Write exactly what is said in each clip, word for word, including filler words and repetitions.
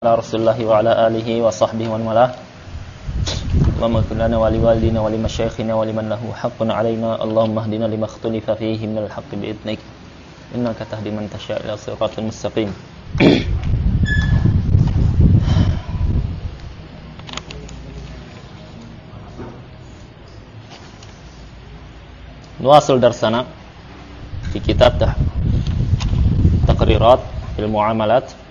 ala Rasulillahi wa ala alihi wa sahbihi wa malah wa maghfir lana wa liwalidina wa limasyayikhina wa liman lahu haqqun alaina Allahumma hdina lima ikhtalafa fihi minal haqqi bi'idnik innaka tahdi man tasya' ila siratal mustaqim. Nuwasil darsana fi kitab taqrirat fil muamalat.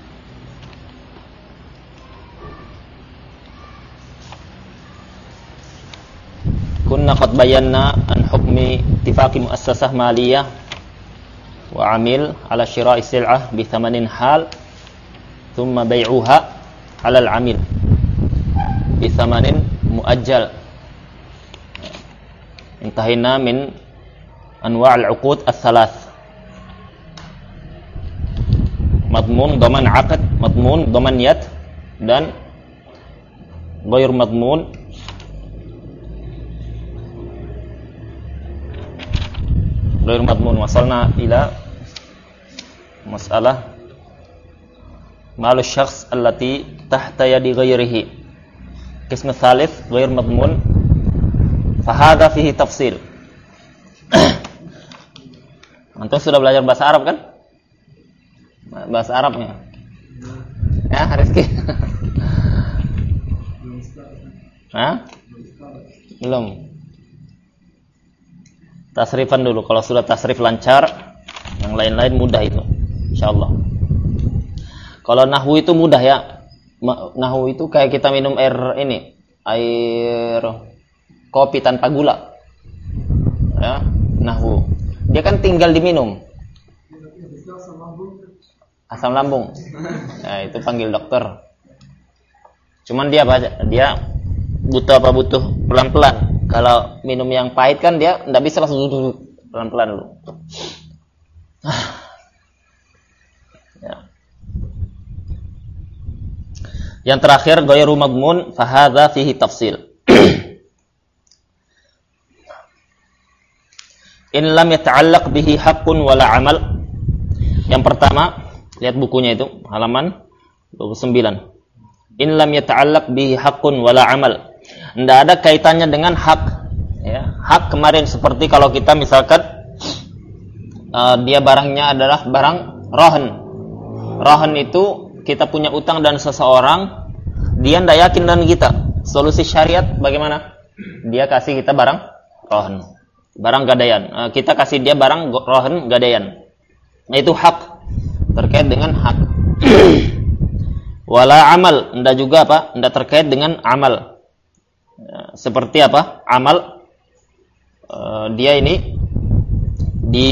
Kunna qad bayanna an hukmi ittifaqi muassasah maliyah wa amil ala syira'i sil'ah bi thamanin hal thumma bay'uha ala al-amil bi thamanin muajjal. Intahina min anwa' al-uqud ats-tsalath. Madmun dhaman 'aqd, madmun dhaman yad, dan ghair madmun غير مضمون. وصلنا إلى مسألة مال الشخص التي تحت يد غيره. قسم الثالث غير مضمون فهذا فيه تفصيل. Antum sudah belajar bahasa Arab kan? Bahasa Arabnya ya, Rizky? Hah? Belum. Tasrifan dulu. Kalau sudah tasrif lancar, yang lain-lain mudah itu, insyaallah. Kalau nahwu itu mudah ya. Nahwu itu kayak kita minum air ini, air kopi tanpa gula. Ya, nahwu. Dia kan tinggal diminum. Asam lambung. Ya, itu panggil dokter. Cuman dia apa? Dia butuh apa butuh pelan-pelan. Kalau minum yang pahit kan dia enggak bisa langsung duduk, pelan-pelan dulu. Ya. Yang terakhir ghairu madmun fa hadza fihi tafsil. In lam yata'allaq bihi haqqun wala amal. Yang pertama, lihat bukunya itu, halaman dua puluh sembilan. In lam yata'allaq bihi haqqun wala amal. Tidak ada kaitannya dengan hak ya. Hak kemarin seperti kalau kita misalkan uh, dia barangnya adalah barang rohan. Rohan itu kita punya utang dan seseorang, dia tidak yakin dengan kita. Solusi syariat bagaimana? Dia kasih kita barang rohan, barang gadaian. Uh, kita kasih dia barang rohan gadaian. Nah, itu hak, terkait dengan hak. Wala amal, tidak juga apa? Tidak terkait dengan amal. Ya, seperti apa? Amal uh, dia ini di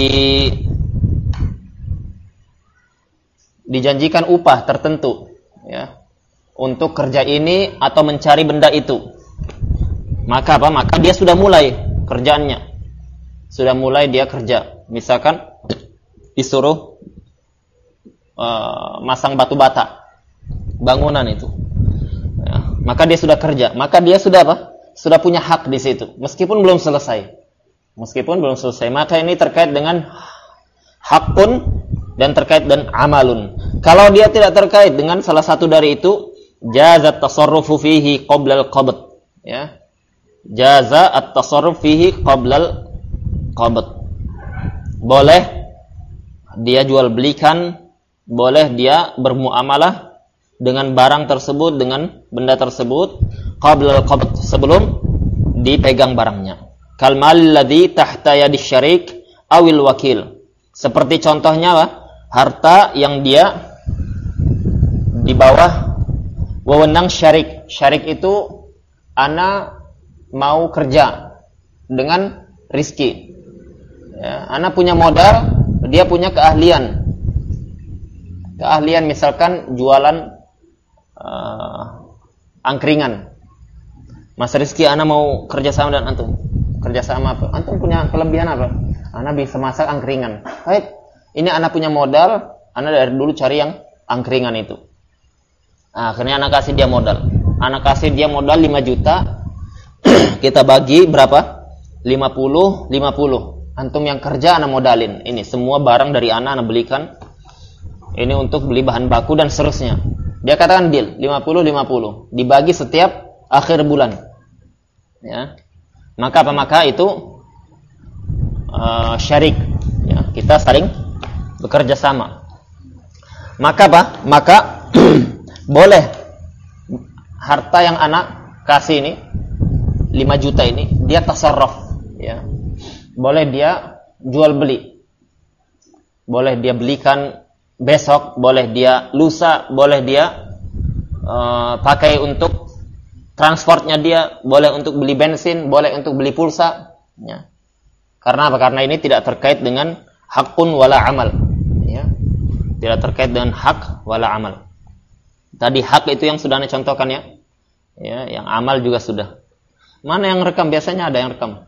dijanjikan upah tertentu ya, untuk kerja ini atau mencari benda itu. Maka apa? Maka dia sudah mulai kerjaannya. Sudah mulai dia kerja. Misalkan disuruh uh, masang batu bata bangunan itu. Maka dia sudah kerja, maka dia sudah apa? Sudah punya hak di situ, meskipun belum selesai. Meskipun belum selesai, maka ini terkait dengan hakun dan terkait dengan amalun. Kalau dia tidak terkait dengan salah satu dari itu, jaza at-tasarrufu fihi qabla al-qabd, ya. Jaza at-tasarruf fihi qabla al-qabd. Boleh dia jual belikan, boleh dia bermuamalah dengan barang tersebut, dengan benda tersebut qabla al-qabd, sebelum dipegang barangnya. Kal mal ladzi tahta yadi syarik awil wakil. Seperti contohnya apa? Harta yang dia di bawah wewenang syarik. Syarik itu ana mau kerja dengan Rizki. Ya, ana punya modal, dia punya keahlian. Keahlian misalkan jualan Uh, angkringan. Mas Rizky, ana mau kerja sama dengan antum. Kerja sama apa? Antum punya kelebihan apa? Ana bisa masak angkringan. Baik, ini ana punya modal, ana dari dulu cari yang angkringan itu. Nah, akhirnya ana kasih dia modal. Ana kasih dia modal lima juta. Kita bagi berapa? lima puluh, lima puluh. Antum yang kerja ana modalin. Ini semua barang dari ana ana belikan. Ini untuk beli bahan baku dan seterusnya. Dia katakan deal lima puluh lima puluh dibagi setiap akhir bulan. Ya. Maka apa? Maka itu uh, syarik. Ya, kita saling bekerja sama. Maka apa? Maka boleh harta yang anak kasih ini lima juta ini dia tasarruf, ya. Boleh dia jual beli. Boleh dia belikan besok, boleh dia lusa, boleh dia uh, pakai untuk transportnya dia, boleh untuk beli bensin, boleh untuk beli pulsa, ya. Karena apa? Karena ini tidak terkait dengan hakun wala amal, ya. Tidak terkait dengan hak wala amal. Tadi hak itu yang sudah Anda contohkan, ya. Ya, yang amal juga sudah. Mana yang rekam? Biasanya ada yang rekam.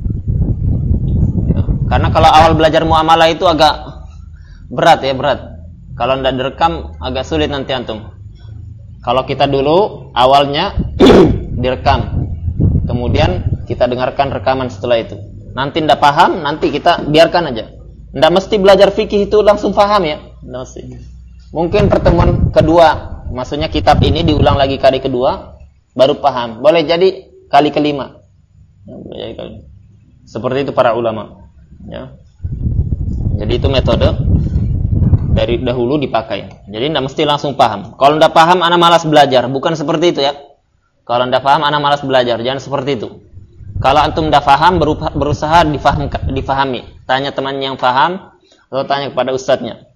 Ya. Karena kalau awal belajar muamalah itu agak berat, ya, berat. Kalau tidak direkam agak sulit nanti antum. Kalau kita dulu awalnya direkam, kemudian kita dengarkan rekaman setelah itu. Nanti tidak paham, nanti kita biarkan aja. Tidak mesti belajar fikih itu langsung paham, ya. Tidak mesti. Mungkin pertemuan kedua, maksudnya kitab ini diulang lagi kali kedua, baru paham. Boleh jadi kali kelima. Seperti itu para ulama. Ya. Jadi itu metode dari dahulu dipakai. Jadi tidak mesti langsung paham. Kalau tidak paham, anak malas belajar. Bukan seperti itu, ya. Kalau tidak paham, anak malas belajar. Jangan seperti itu. Kalau antum tidak paham, berusaha difaham, difahami. Tanya teman yang paham, atau tanya kepada ustadznya.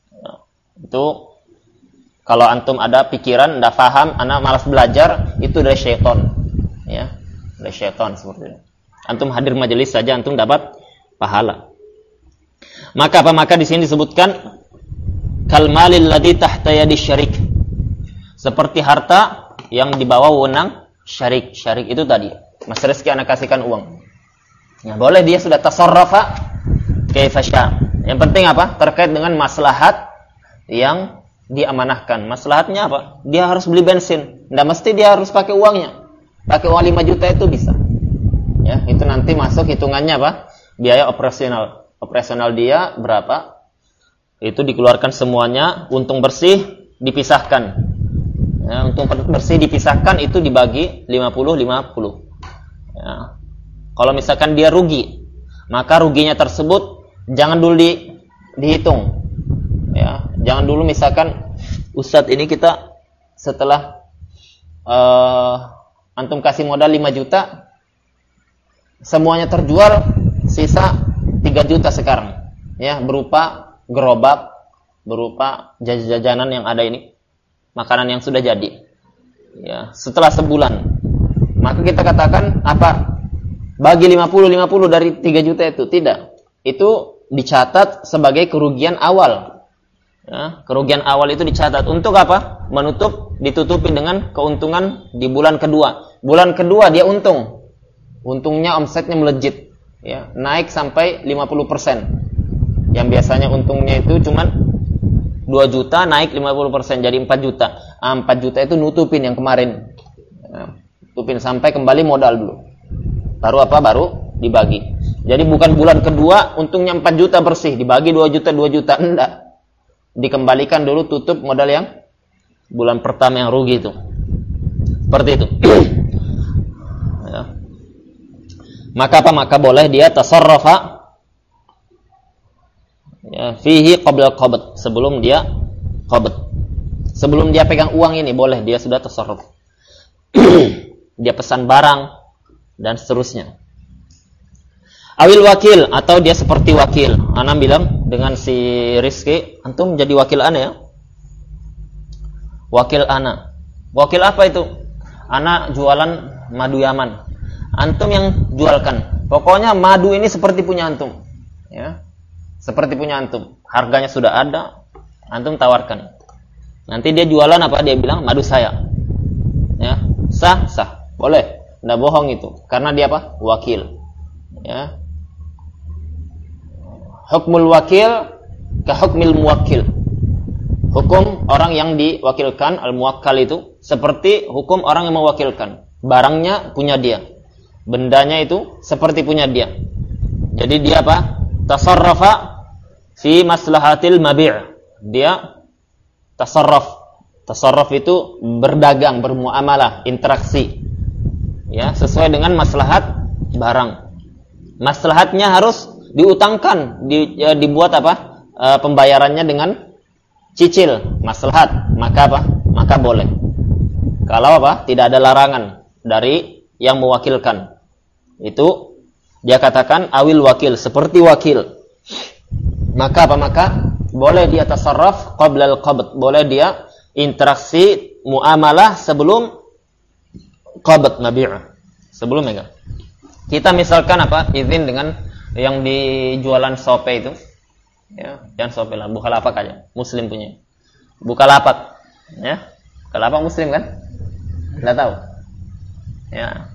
Itu kalau antum ada pikiran tidak paham, anak malas belajar, itu dari syaitan, ya, dari syaitan seperti itu. Antum hadir majelis saja, antum dapat pahala. Maka apa? Maka di sini disebutkan kal malil ladzi tahta yadi syarik. Seperti harta yang dibawa wewenang syarik. Syarik itu tadi, Mas Rizky anak kasihkan uang. Ya, boleh dia sudah tasarrafa kaifa syaa. Yang penting apa? Terkait dengan maslahat yang diamanahkan. Maslahatnya apa? Dia harus beli bensin. Tidak mesti dia harus pakai uangnya. Pakai uang lima juta itu bisa. Ya, itu nanti masuk hitungannya apa? Biaya operasional. Operasional dia berapa? Itu dikeluarkan semuanya, untung bersih dipisahkan. Ya, untung bersih dipisahkan itu dibagi lima puluh lima puluh. Ya. Kalau misalkan dia rugi, maka ruginya tersebut jangan dulu di, dihitung. Ya, jangan dulu misalkan Ustadz ini kita setelah uh, antum kasih modal lima juta, semuanya terjual, sisa tiga juta sekarang. Ya, berupa gerobak, berupa jajanan yang ada ini, makanan yang sudah jadi. Ya, setelah sebulan, maka kita katakan apa? Bagi lima puluh lima puluh dari tiga juta itu. Tidak. Itu dicatat sebagai kerugian awal. Ya, kerugian awal itu dicatat untuk apa? Menutup, ditutupi dengan keuntungan di bulan kedua. Bulan kedua dia untung. Untungnya, omsetnya melejit. Ya, naik sampai lima puluh persen. Yang biasanya untungnya itu cuma dua juta, naik lima puluh persen jadi empat juta. Ah, empat juta itu nutupin yang kemarin. Ya, nutupin sampai kembali modal dulu. Baru apa? Baru dibagi. Jadi bukan bulan kedua untungnya empat juta bersih, dibagi dua juta dua juta, enggak. Dikembalikan dulu, tutup modal yang bulan pertama yang rugi itu. Seperti itu. Ya. Maka apa? Maka boleh dia tasarrafa ya, fihi qabla qabd, sebelum dia qabd. Sebelum dia pegang uang ini boleh dia sudah tasarruf. Dia pesan barang dan seterusnya. Awil wakil, atau dia seperti wakil. Ana bilang dengan si Rizky, antum jadi wakil ana ya. Wakil ana. Wakil apa itu? Ana jualan madu Yaman. Antum yang jualkan. Pokoknya madu ini seperti punya antum. Ya. Seperti punya antum. Harganya sudah ada, antum tawarkan. Nanti dia jualan apa? Dia bilang madu saya. Ya, sah, sah. Boleh. Enggak bohong itu. Karena dia apa? Wakil. Ya. Hukmul wakil ka hukmil muwakkil. Hukum orang yang diwakilkan, al-muwakkal itu seperti hukum orang yang mewakilkan. Barangnya punya dia. Bendanya itu seperti punya dia. Jadi dia apa? Tasarrafa fi maslahatil mabi'. Dia tasarraf Tasarruf itu berdagang, bermuamalah, interaksi. Ya, sesuai dengan maslahat barang. Maslahatnya harus diutangkan, di, ya, dibuat apa? E, pembayarannya dengan cicil, maslahat. Maka apa? Maka boleh. Kalau apa? Tidak ada larangan dari yang mewakilkan. Itu dia katakan awil wakil, seperti wakil. Maka apa? Maka boleh dia tasarruf qabla al-qabd, boleh dia interaksi muamalah sebelum qabd mabi', sebelum megang. Kita misalkan apa? Izin dengan yang di jualan sope itu. Ya, jangan sope lah, Bukalapak aja. Muslim punya. Bukalapak. Ya. Bukalapak Muslim kan? Enggak tahu. Ya.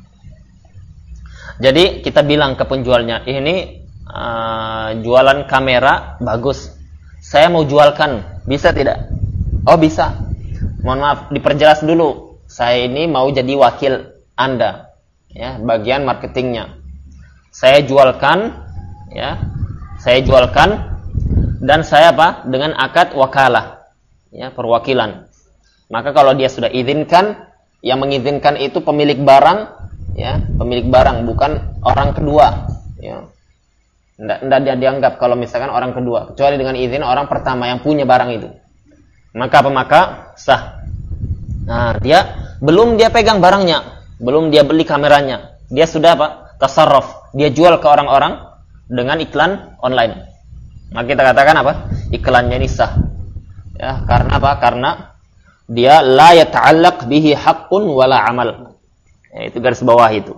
Jadi kita bilang ke penjualnya, ini uh, jualan kamera bagus. Saya mau jualkan, bisa tidak? Oh, bisa. Mohon maaf, diperjelas dulu. Saya ini mau jadi wakil Anda, ya, bagian marketingnya. Saya jualkan, ya, saya jualkan, dan saya apa? Dengan akad wakalah, ya, perwakilan. Maka kalau dia sudah izinkan, yang mengizinkan itu pemilik barang, ya, pemilik barang, bukan orang kedua, ya. Nggak, nggak dia dianggap kalau misalkan orang kedua, kecuali dengan izin orang pertama yang punya barang itu. Maka apa? Maka sah. Nah, dia belum dia pegang barangnya, belum dia beli kameranya, dia sudah apa? Tasarruf. Dia jual ke orang-orang dengan iklan online. Maka kita katakan apa? Iklannya ini sah. Ya, karena apa? Karena dia la yata'allaq bihi haqqun wala amal. Ya, itu garis bawah itu.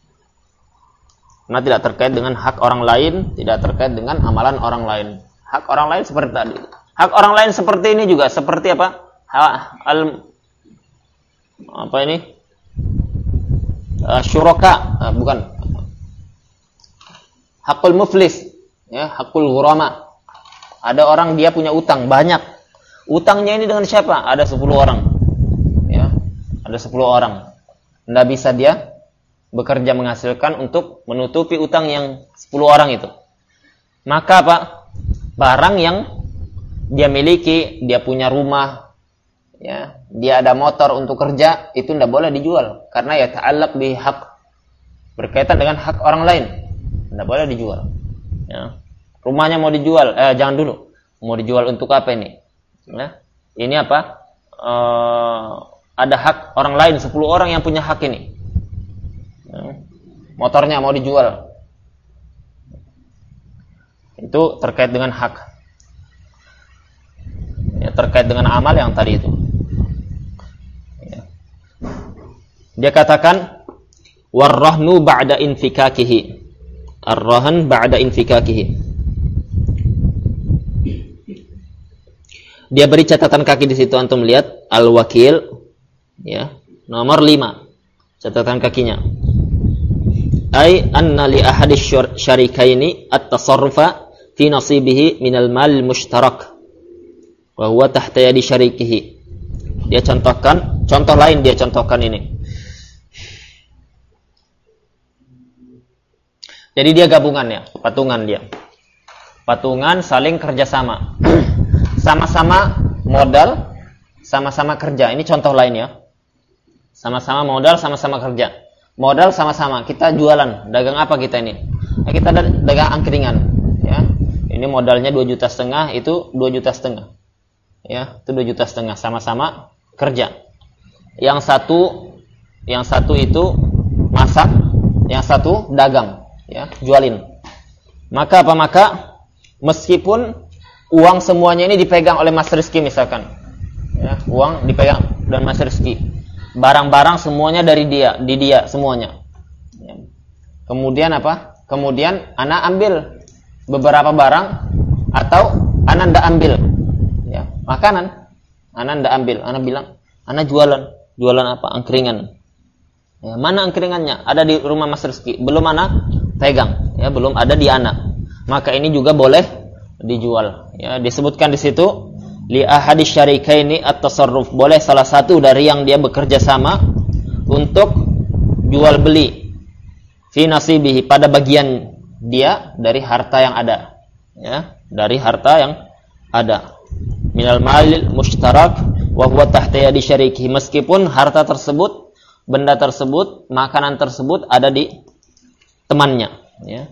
Karena tidak terkait dengan hak orang lain, tidak terkait dengan amalan orang lain. Hak orang lain seperti tadi. Hak orang lain seperti ini juga, seperti apa? Ha, al apa ini? Uh, syuraka, uh, bukan. Hakul muflis, ya, hakul ghurama. Ada orang dia punya utang banyak. Utangnya ini dengan siapa? Ada sepuluh orang. Ya, ada sepuluh orang. Tidak bisa dia bekerja menghasilkan untuk menutupi utang yang sepuluh orang itu. Maka apa? Barang yang dia miliki, dia punya rumah, ya, dia ada motor untuk kerja, itu tidak boleh dijual karena ya ta'allaq bi haq, berkaitan dengan hak orang lain, tidak boleh dijual. Ya. Rumahnya mau dijual, eh jangan dulu, mau dijual untuk apa ini? Ya. Ini apa? E, ada hak orang lain, sepuluh orang yang punya hak ini. Ya. Motornya mau dijual, itu terkait dengan hak. Ya, terkait dengan amal yang tadi itu. Ya. Dia katakan warrahnu ba'da infikakihi. Ar-rahan ba'da infikakihi. Dia beri catatan kaki di situ, antum lihat al-wakil, ya, nomor lima. Catatan kakinya. Ai anna li ahadis syarikaini at-tasarrufa fi nasibihi minal mal mushtarak. Wa huwa tahta yadi syarikihi. Dia contohkan, contoh lain dia contohkan ini. Jadi dia gabungan ya, patungan dia. Patungan saling kerjasama. Sama-sama modal, sama-sama kerja. Ini contoh lain ya. Sama-sama modal, sama-sama kerja. Modal sama-sama, kita jualan. Dagang apa kita ini? Nah, kita dagang angkringan. Ya. Ini modalnya dua juta setengah, itu dua juta setengah. Ya, itu dua juta setengah, sama-sama kerja. Yang satu, yang satu itu masak, yang satu dagang, ya, jualin. Maka apa? Maka meskipun uang semuanya ini dipegang oleh Mas Rizky misalkan, ya, uang dipegang dan Mas Rizky, barang-barang semuanya dari dia, di dia semuanya. Ya. Kemudian apa? Kemudian anak ambil beberapa barang atau anak ndak ambil. Makanan, anak ndak ambil, anak bilang, anak jualan, jualan apa? Angkringan. Ya, mana angkringannya? Ada di rumah Mas Rizky, belum anak pegang, ya, belum ada di anak. Maka ini juga boleh dijual. Ya, disebutkan di situ li ahadis syarikaini at-tasarruf, boleh salah satu dari yang dia bekerja sama untuk jual beli fi nasibihi, pada bagian dia dari harta yang ada, ya, dari harta yang ada. Minal malil mushtarak wa huwa tahta yadi syarikihi, meskipun harta tersebut, benda tersebut, makanan tersebut ada di temannya, ya.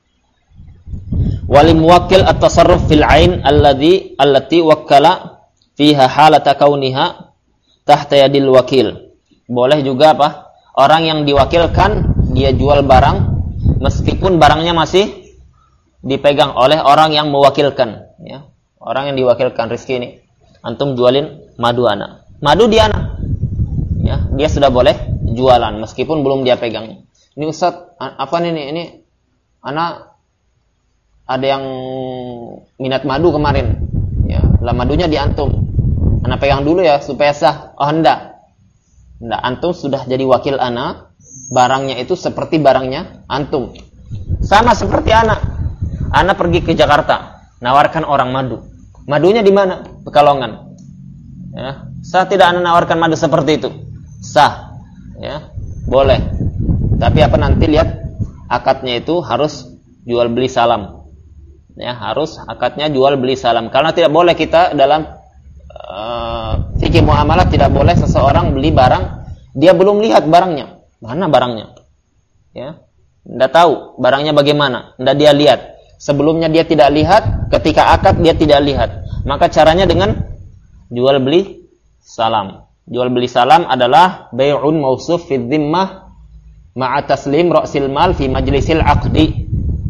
Walim muwakkil at-tasarruf fil 'ain alladhi allati wakkala fiha halata kauniha tahta yadil wakil. Boleh juga apa? Orang yang diwakilkan dia jual barang meskipun barangnya masih dipegang oleh orang yang mewakilkan, ya. Orang yang diwakilkan, Rizki ini antum jualin madu ana. Madu dia ana. Ya, dia sudah boleh jualan meskipun belum dia pegang. Ini Ustaz, apa nih ini? Ini ana ada yang minat madu kemarin. Ya, lah madunya di antum. Ana pegang dulu ya supaya sah. Oh, hendak. Hendak antum sudah jadi wakil ana, barangnya itu seperti barangnya antum. Sama seperti ana. Ana pergi ke Jakarta, nawarkan orang madu. Madunya di mana? Pekalongan. Ya, sah tidak ana nawarkan madu seperti itu? Sah. Ya, boleh. Tapi apa nanti lihat akadnya itu harus jual beli salam. Ya, harus akadnya jual beli salam. Karena tidak boleh kita dalam uh, fikih muamalah tidak boleh seseorang beli barang dia belum lihat barangnya. Mana barangnya? Ya. Enggak tahu barangnya bagaimana, enggak dia lihat. Sebelumnya dia tidak lihat, ketika akad dia tidak lihat. Maka caranya dengan jual beli salam. Jual beli salam adalah bai'un mausuf fi dhimmah ma'a taslim ra'sil mal fi majlisil 'aqdi.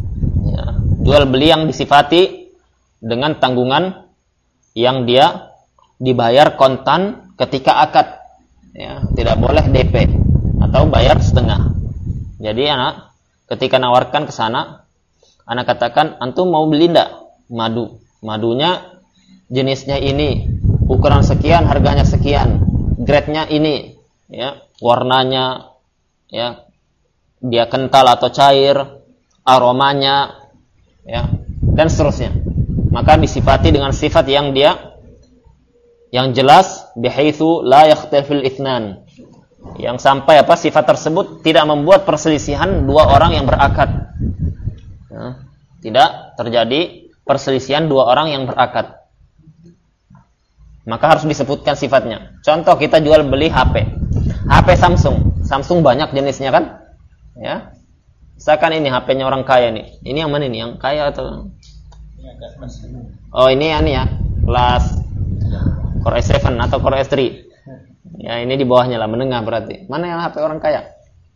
Jual beli yang disifati dengan tanggungan yang dia dibayar kontan ketika akad, ya, tidak boleh D P atau bayar setengah. Jadi anak ketika nawarkan ke sana, anak katakan antum mau beli ndak madu, madunya jenisnya ini, ukuran sekian, harganya sekian, grade-nya ini, ya, warnanya, ya, dia kental atau cair, aromanya, ya, dan seterusnya. Maka disifati dengan sifat yang dia yang jelas, bihaitsu la yakhtaliful itsnan, yang sampai apa sifat tersebut tidak membuat perselisihan dua orang yang berakad, ya, tidak terjadi perselisihan dua orang yang berakad. Maka harus disebutkan sifatnya. Contoh kita jual beli H P, H P Samsung, Samsung banyak jenisnya kan, ya. Misalkan ini H P-nya orang kaya nih. Ini yang mana nih? Yang kaya atau? Oh, ini ya nih ya. Kelas Core i tujuh atau Core i tiga. Ya, ini di bawahnya lah, menengah berarti. Mana yang H P orang kaya?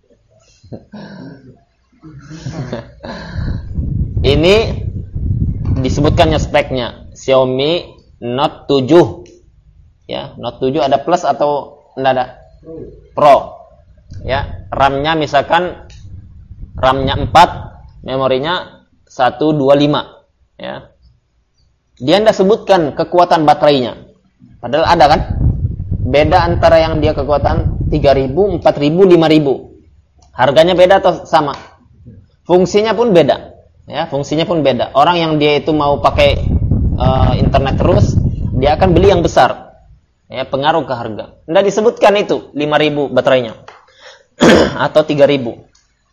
Ini disebutkannya speknya. Xiaomi Note tujuh. Ya, Note tujuh ada plus atau enggak ada? Pro. Ya, RAM-nya misalkan RAM-nya empat, memorinya seratus dua puluh lima, ya. Dia tidak sebutkan kekuatan baterainya. Padahal ada kan? Beda antara yang dia kekuatan tiga ribu, empat ribu, lima ribu. Harganya beda atau sama? Fungsinya pun beda. Ya, fungsinya pun beda. Orang yang dia itu mau pakai uh, internet terus, dia akan beli yang besar. Ya, pengaruh ke harga. Tidak disebutkan itu lima ribu baterainya. Atau tiga ribu.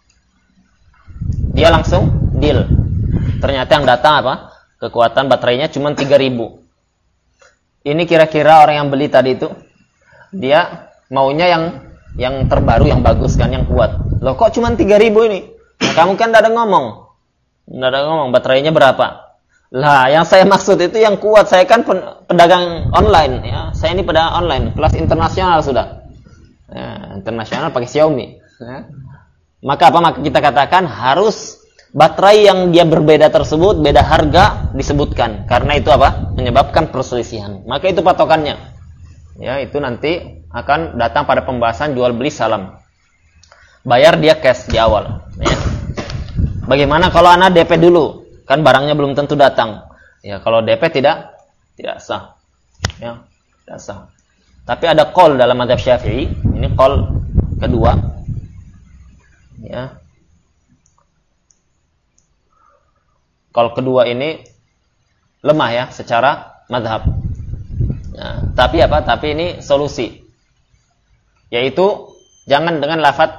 Dia langsung deal. Ternyata yang datang apa? Kekuatan baterainya cuma tiga ribu. Ini kira-kira orang yang beli tadi itu, dia maunya yang yang terbaru, yang bagus kan, yang kuat. Loh kok cuma tiga ribu ini? Nah, kamu kan tidak ada ngomong. Tidak ada ngomong baterainya berapa. Lah, yang saya maksud itu yang kuat. Saya kan pedagang online, ya. Saya ini pedagang online, kelas internasional sudah. Ya, internasional pakai Xiaomi, ya. Maka apa? Maka kita katakan harus baterai yang dia berbeda tersebut, beda harga disebutkan. Karena itu apa? Menyebabkan perselisihan. Maka itu patokannya. Ya, itu nanti akan datang pada pembahasan jual beli salam. Bayar dia cash di awal. Ya. Bagaimana kalau anak D P dulu? Kan barangnya belum tentu datang. Ya, kalau D P tidak tidak sah. Ya, tidak sah. Tapi ada qaul dalam mazhab Syafi'i. Ini qaul kedua. Ya. Qaul kedua ini lemah ya secara mazhab. Ya, tapi apa? Tapi ini solusi. Yaitu jangan dengan lafaz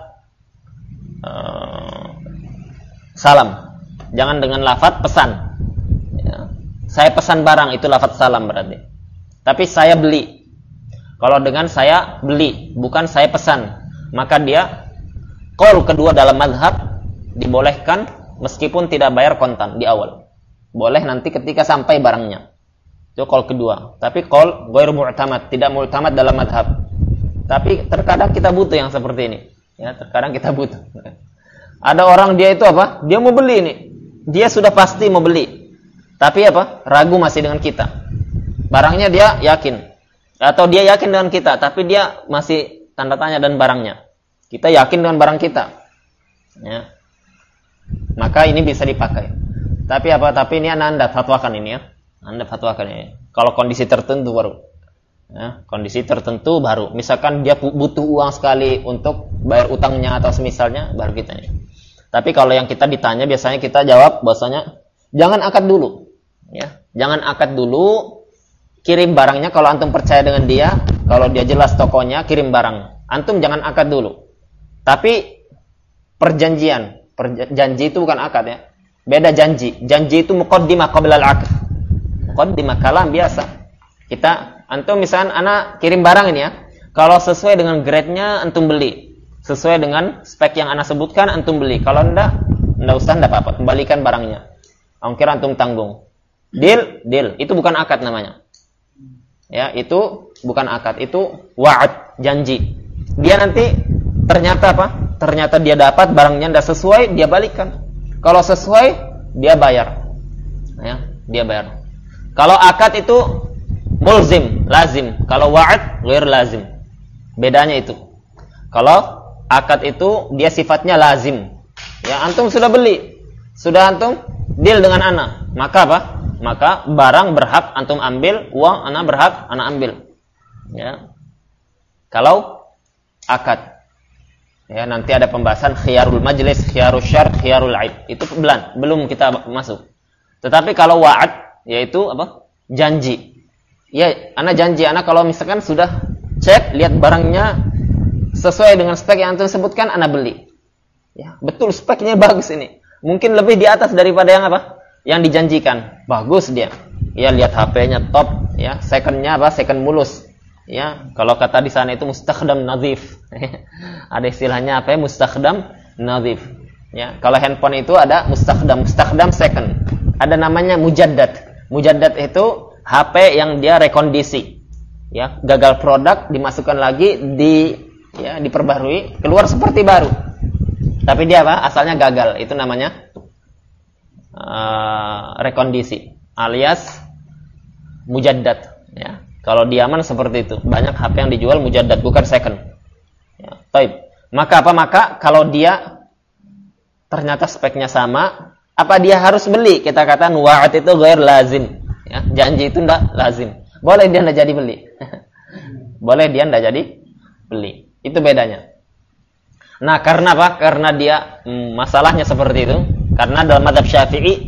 uh, salam. Jangan dengan lafaz pesan. Ya. Saya pesan barang itu lafaz salam berarti. Tapi saya beli. Kalau dengan saya beli, bukan saya pesan, maka dia qaul kedua dalam mazhab dibolehkan meskipun tidak bayar kontan di awal. Boleh nanti ketika sampai barangnya. Itu qaul kedua. Tapi qaul ghairu mu'tamad, tidak mu'tamad dalam mazhab. Tapi terkadang kita butuh yang seperti ini. Ya, terkadang kita butuh. Ada orang dia itu apa? Dia mau beli ini. Dia sudah pasti mau beli. Tapi apa? Ragu masih dengan kita. Barangnya dia yakin. Atau dia yakin dengan kita, tapi dia masih tanda tanya dan barangnya. Kita yakin dengan barang kita. Ya. Maka ini bisa dipakai. Tapi apa? Tapi ini Anda fatwakan ini ya. Anda fatwakan ini. Kalau kondisi tertentu baru. Ya, kondisi tertentu baru. Misalkan dia butuh uang sekali untuk bayar utangnya atau semisalnya, baru kita ini. Tapi kalau yang kita ditanya biasanya kita jawab bahwasanya jangan akad dulu. Ya, jangan akad dulu. Kirim barangnya kalau antum percaya dengan dia, kalau dia jelas tokonya, kirim barang. Antum jangan akad dulu. Tapi perjanjian, perjanji itu bukan akad ya. Beda janji. Janji itu muqaddimah qabla al-aqd. Muqaddimah kalam biasa. Kita antum misalnya anak kirim barang ini ya. Kalau sesuai dengan grade-nya antum beli. Sesuai dengan spek yang anak sebutkan antum beli. Kalau enggak, enggak usah enggak apa-apa, kembalikan barangnya. Ongkir antum tanggung. Deal, deal. Itu bukan akad namanya. Ya, itu bukan akad, itu wa'ad, janji. Dia nanti ternyata apa? Ternyata dia dapat barangnya tidak sesuai, dia balikan. Kalau sesuai, dia bayar. Ya, dia bayar. Kalau akad itu mulzim, lazim. Kalau wa'ad, ghair lazim. Bedanya itu. Kalau akad itu dia sifatnya lazim. Ya, antum sudah beli, sudah antum deal dengan anak. Maka apa? Maka barang berhak antum ambil, uang anak berhak anak ambil. Ya. Kalau akad, ya nanti ada pembahasan khiyarul majlis, khiyarul syart, khiyarul aib. Itu belum belum kita masuk. Tetapi kalau wa'ad, yaitu apa? Janji. Ya, anak janji, anak kalau misalkan sudah cek, lihat barangnya sesuai dengan spek yang antum sebutkan, anak beli. Ya, betul speknya bagus ini. Mungkin lebih di atas daripada yang apa? Yang dijanjikan. Bagus dia. Ya, lihat H P-nya top, ya, second-nya apa? Second mulus. Ya, kalau kata di sana itu mustakhdam nadhif. Ada istilahnya apa ya? Mustakhdam nadhif. Ya, kalau handphone itu ada mustakhdam, mustakhdam second. Ada namanya mujaddad. Mujaddad itu H P yang dia rekondisi. Ya, gagal produk dimasukkan lagi di ya, diperbarui, keluar seperti baru. Tapi dia apa? Asalnya gagal. Itu namanya Uh, rekondisi alias mujaddad ya. Kalau di Yaman seperti itu, banyak H P yang dijual mujaddad bukan second. Ya, baik. Maka apa? Maka kalau dia ternyata speknya sama, apa dia harus beli? Kita katakan wa'ad itu ghair lazim. Ya, janji itu enggak lazim. Boleh dia enggak jadi beli. Boleh dia enggak jadi beli. Itu bedanya. Nah, karena apa? Karena dia hmm, masalahnya seperti itu. Karena dalam mazhab Syafi'i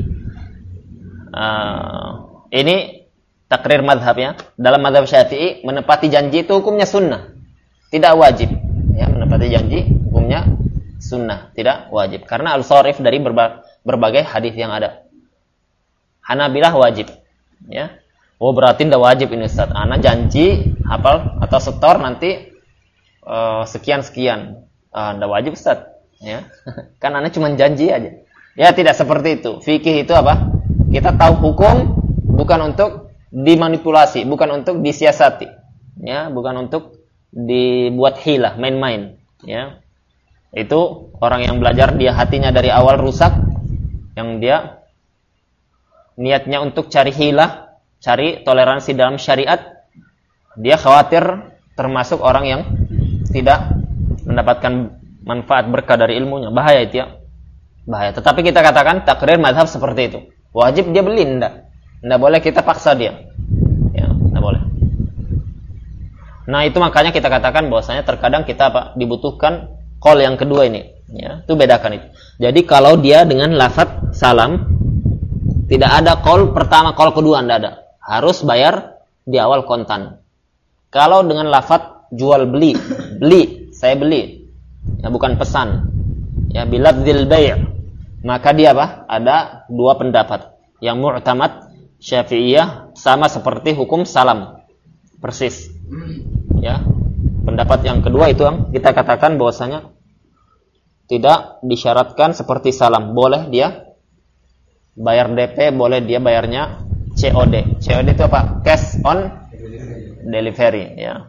uh, ini takrir mazhabnya. Dalam mazhab Syafi'i menepati janji itu hukumnya sunnah, tidak wajib. Ya, menepati janji hukumnya sunnah, tidak wajib. Karena al-sharif dari berba- berbagai hadis yang ada. Hanabilah wajib. Ya, oh berarti tidak wajib ini Ustaz. Ana janji hafal atau setor nanti uh, sekian sekian. Uh, tidak wajib Ustaz. Ya, kan ana cuma janji aja. Ya, tidak seperti itu. Fikih itu apa? Kita tahu hukum bukan untuk dimanipulasi, bukan untuk disiasati. Ya, bukan untuk dibuat hilah, main-main. Ya. Itu orang yang belajar dia hatinya dari awal rusak, yang dia niatnya untuk cari hilah, cari toleransi dalam syariat, dia khawatir termasuk orang yang tidak mendapatkan manfaat berkah dari ilmunya. Bahaya itu ya. Bahaya. Tetapi kita katakan takrir mazhab seperti itu. Wajib dia beli, enggak. Enggak boleh kita paksa dia. Ya, enggak boleh. Nah, itu makanya kita katakan bahwasanya terkadang kita apa? Dibutuhkan qol yang kedua ini. Ya, itu bedakan itu. Jadi kalau dia dengan lafaz salam tidak ada qol pertama, qol kedua enggak ada. Harus bayar di awal kontan. Kalau dengan lafaz jual beli, beli, saya beli. Ya, bukan pesan. Ya, biladzil bai'. Maka dia apa? Ada dua pendapat. Yang mu'tamad Syafi'iyah sama seperti hukum salam. Persis. Ya. Pendapat yang kedua itu kita katakan bahwasanya tidak disyaratkan seperti salam. Boleh dia bayar D P, boleh dia bayarnya C O D. C O D itu apa? Cash on delivery, ya.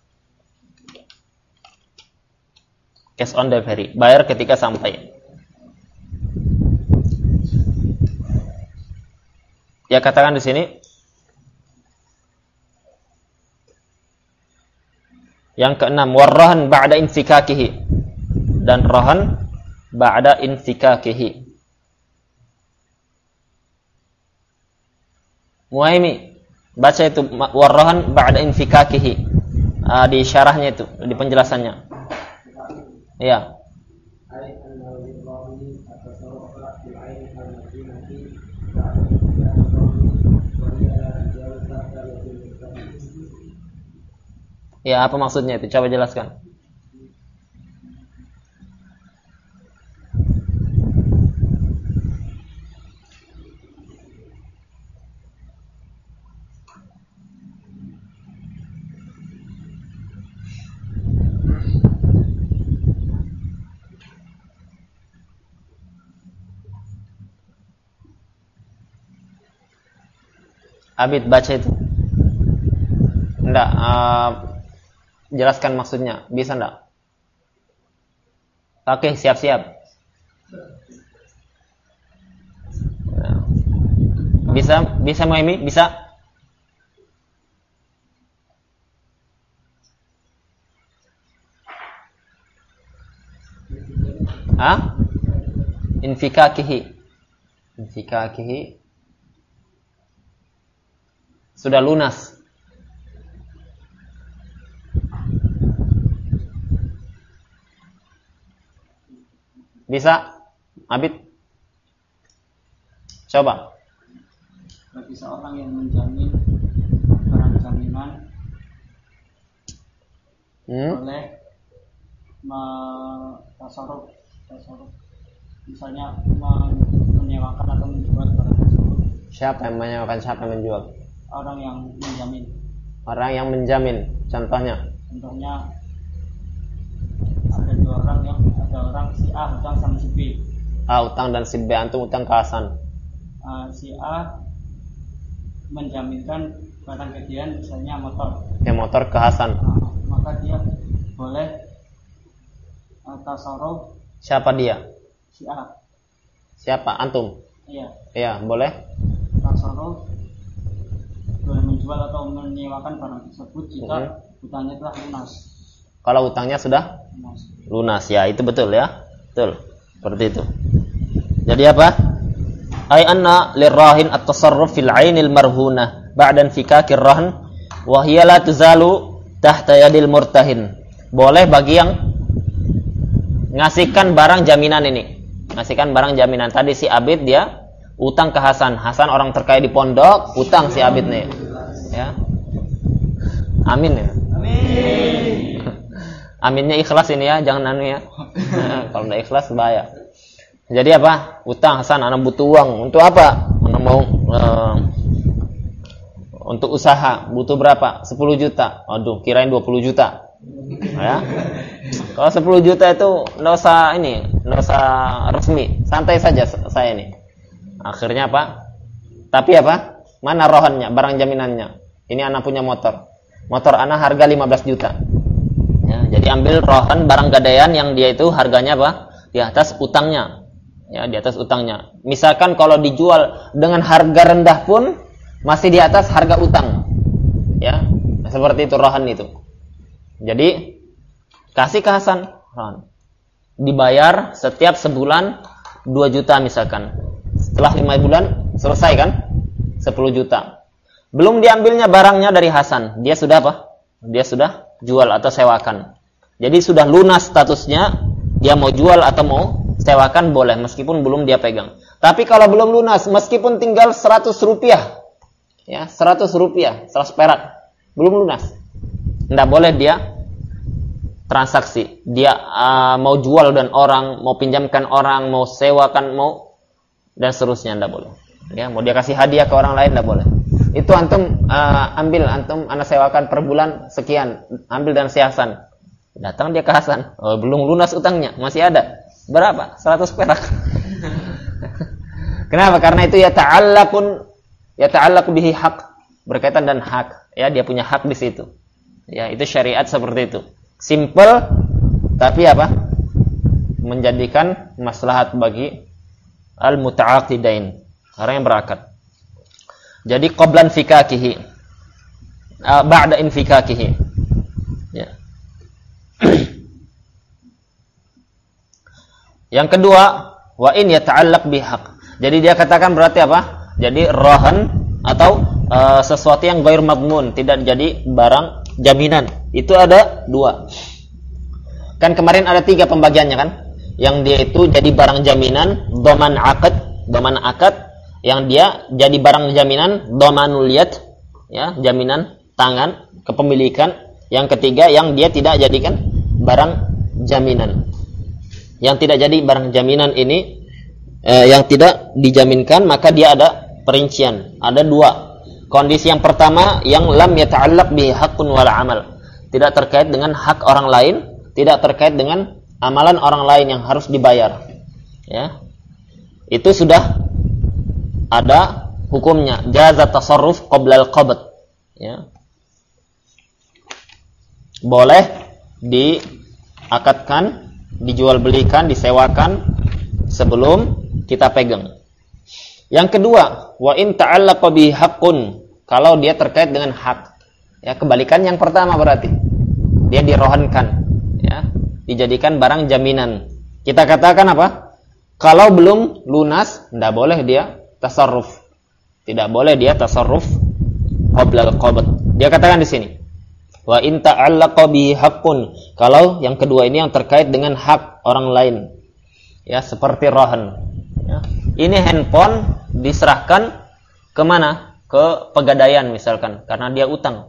Cash on delivery, bayar ketika sampai. Ya, katakan di sini yang keenam, warrahan ba'da infikakihi, dan rahan ba'da infikakihi. Muhaimi, baca itu warrahan ba'da infikakihi, uh, di syarahnya itu, di penjelasannya. Ya. Ya, apa maksudnya itu? Coba jelaskan. Abid, baca itu. Enggak, uh, jelaskan maksudnya. Bisa enggak? Oke, siap-siap. Bisa, bisa Muhaimi? Bisa? Hah? Infikakihi. Infikakihi. Sudah lunas. Bisa? Abid? Coba. Bagi seorang yang menjamin barang jaminan, hmm? boleh tasarruf, tasarruf, misalnya menyewakan atau menjual barang tersebut. Siapa yang menyewakan, siapa yang menjual? Orang yang menjamin. Orang yang menjamin. Contohnya? Contohnya ada dua orang yang ada orang si A utang sama si B. A utang dan si B, antum utang ke Hasan. Uh, si A menjaminkan barang kejadian, misalnya motor. Ya, motor ke Hasan. Uh, maka dia boleh uh, tasarruf. Siapa dia? Si A. Siapa? Antum? Iya. Iya, boleh. Tasarruf boleh menjual atau menyewakan barang tersebut jika mm-hmm. utangnya telah lunas. Kalau utangnya sudah lunas. Lunas, ya itu betul ya. Betul. Seperti itu. Jadi apa? Ai anna lirrahin at-tasarruf fil 'ainil marhunah ba'da infikakir rahn wa hiya la tuzalu tahta yadil murtahin. Boleh bagi yang ngasihkan barang jaminan ini. Ngasihkan barang jaminan. Tadi si Abid dia utang ke Hasan. Hasan orang terkaya di pondok, utang si Abid nih. Ya. Amin ya. Amin. Aminnya ikhlas ini ya, jangan anu ya. Kalau enggak ikhlas bahaya. Jadi apa? Utang Hasan, anak butuh uang. Untuk apa? Anak mau uh, untuk usaha, butuh berapa? sepuluh juta. Aduh, kirain dua puluh juta. Ya. Kalau sepuluh juta itu enggak usah ini, enggak usah resmi. Santai saja saya ini. Akhirnya apa? Tapi apa? Mana rohannya, barang jaminannya? Ini anak punya motor. Motor anak harga lima belas juta. Ya, jadi ambil rohan barang gadaian yang dia itu harganya apa? Di atas utangnya. Ya, di atas utangnya. Misalkan kalau dijual dengan harga rendah pun masih di atas harga utang. Ya, seperti itu rohan itu. Jadi kasih ke Hasan rohan. Dibayar setiap sebulan dua juta misalkan. Setelah lima bulan selesai kan? sepuluh juta. Belum diambilnya barangnya dari Hasan. Dia sudah apa? Dia sudah jual atau sewakan. Jadi sudah lunas statusnya. Dia mau jual atau mau sewakan boleh. Meskipun belum dia pegang. Tapi kalau belum lunas. Meskipun tinggal seratus rupiah. Ya, seratus rupiah. seratus perak. Belum lunas. Tidak boleh dia transaksi. Dia uh, mau jual dan orang. Mau pinjamkan orang. Mau sewakan. Mau dan seterusnya tidak boleh. Ya, mau dia kasih hadiah ke orang lain tidak boleh. itu antum uh, ambil, antum ana sewakan per bulan sekian, ambil dan si Hasan. Datang dia ke Hasan, oh, belum lunas utangnya, masih ada. Berapa? seratus perak. Kenapa? Karena itu ya ta'allaqun ya ta'allaqu bihi haq, berkaitan dan hak. Ya, dia punya hak di situ. Ya, itu syariat seperti itu. Simple tapi apa? Menjadikan maslahat bagi al-muta'aqidain, orang yang berakad. Jadi qablan fikakihi, uh, ba'da infikakihi. Ya. Yang kedua, wa in yata'allaq bihaq. Jadi dia katakan berarti apa? Jadi rahan atau uh, sesuatu yang ghair madmun, tidak jadi barang jaminan. Itu ada dua. Kan kemarin ada tiga pembagiannya kan? Yang dia itu jadi barang jaminan, dhaman aqd, dhaman akad. Yang dia jadi barang jaminan, dhamanul yad, ya, jaminan tangan, kepemilikan. Yang ketiga yang dia tidak jadikan barang jaminan. Yang tidak jadi barang jaminan ini eh, yang tidak dijaminkan, maka dia ada perincian. Ada dua. Kondisi yang pertama yang lam yata'allaq bihi haqqun wala amal. Tidak terkait dengan hak orang lain, tidak terkait dengan amalan orang lain yang harus dibayar. Ya. Itu sudah ada hukumnya, jaza tasarruf qabla al-qabd, ya. Boleh diakadkan, dijual belikan, disewakan sebelum kita pegang. Yang kedua, wa in ta'allaqa bi haqqun, kalau dia terkait dengan hak. Ya, kebalikan yang pertama berarti. Dia dirohankan, ya, dijadikan barang jaminan. Kita katakan apa? Kalau belum lunas, tidak boleh dia tasarruf. Tidak boleh dia tasarruf qabla al-qabd. Dia katakan di sini, wa in ta'allaqa bi haqqun, kalau yang kedua ini yang terkait dengan hak orang lain. Ya, seperti rahan. Ya. Ini handphone diserahkan ke mana? Ke pegadaian misalkan, karena dia utang.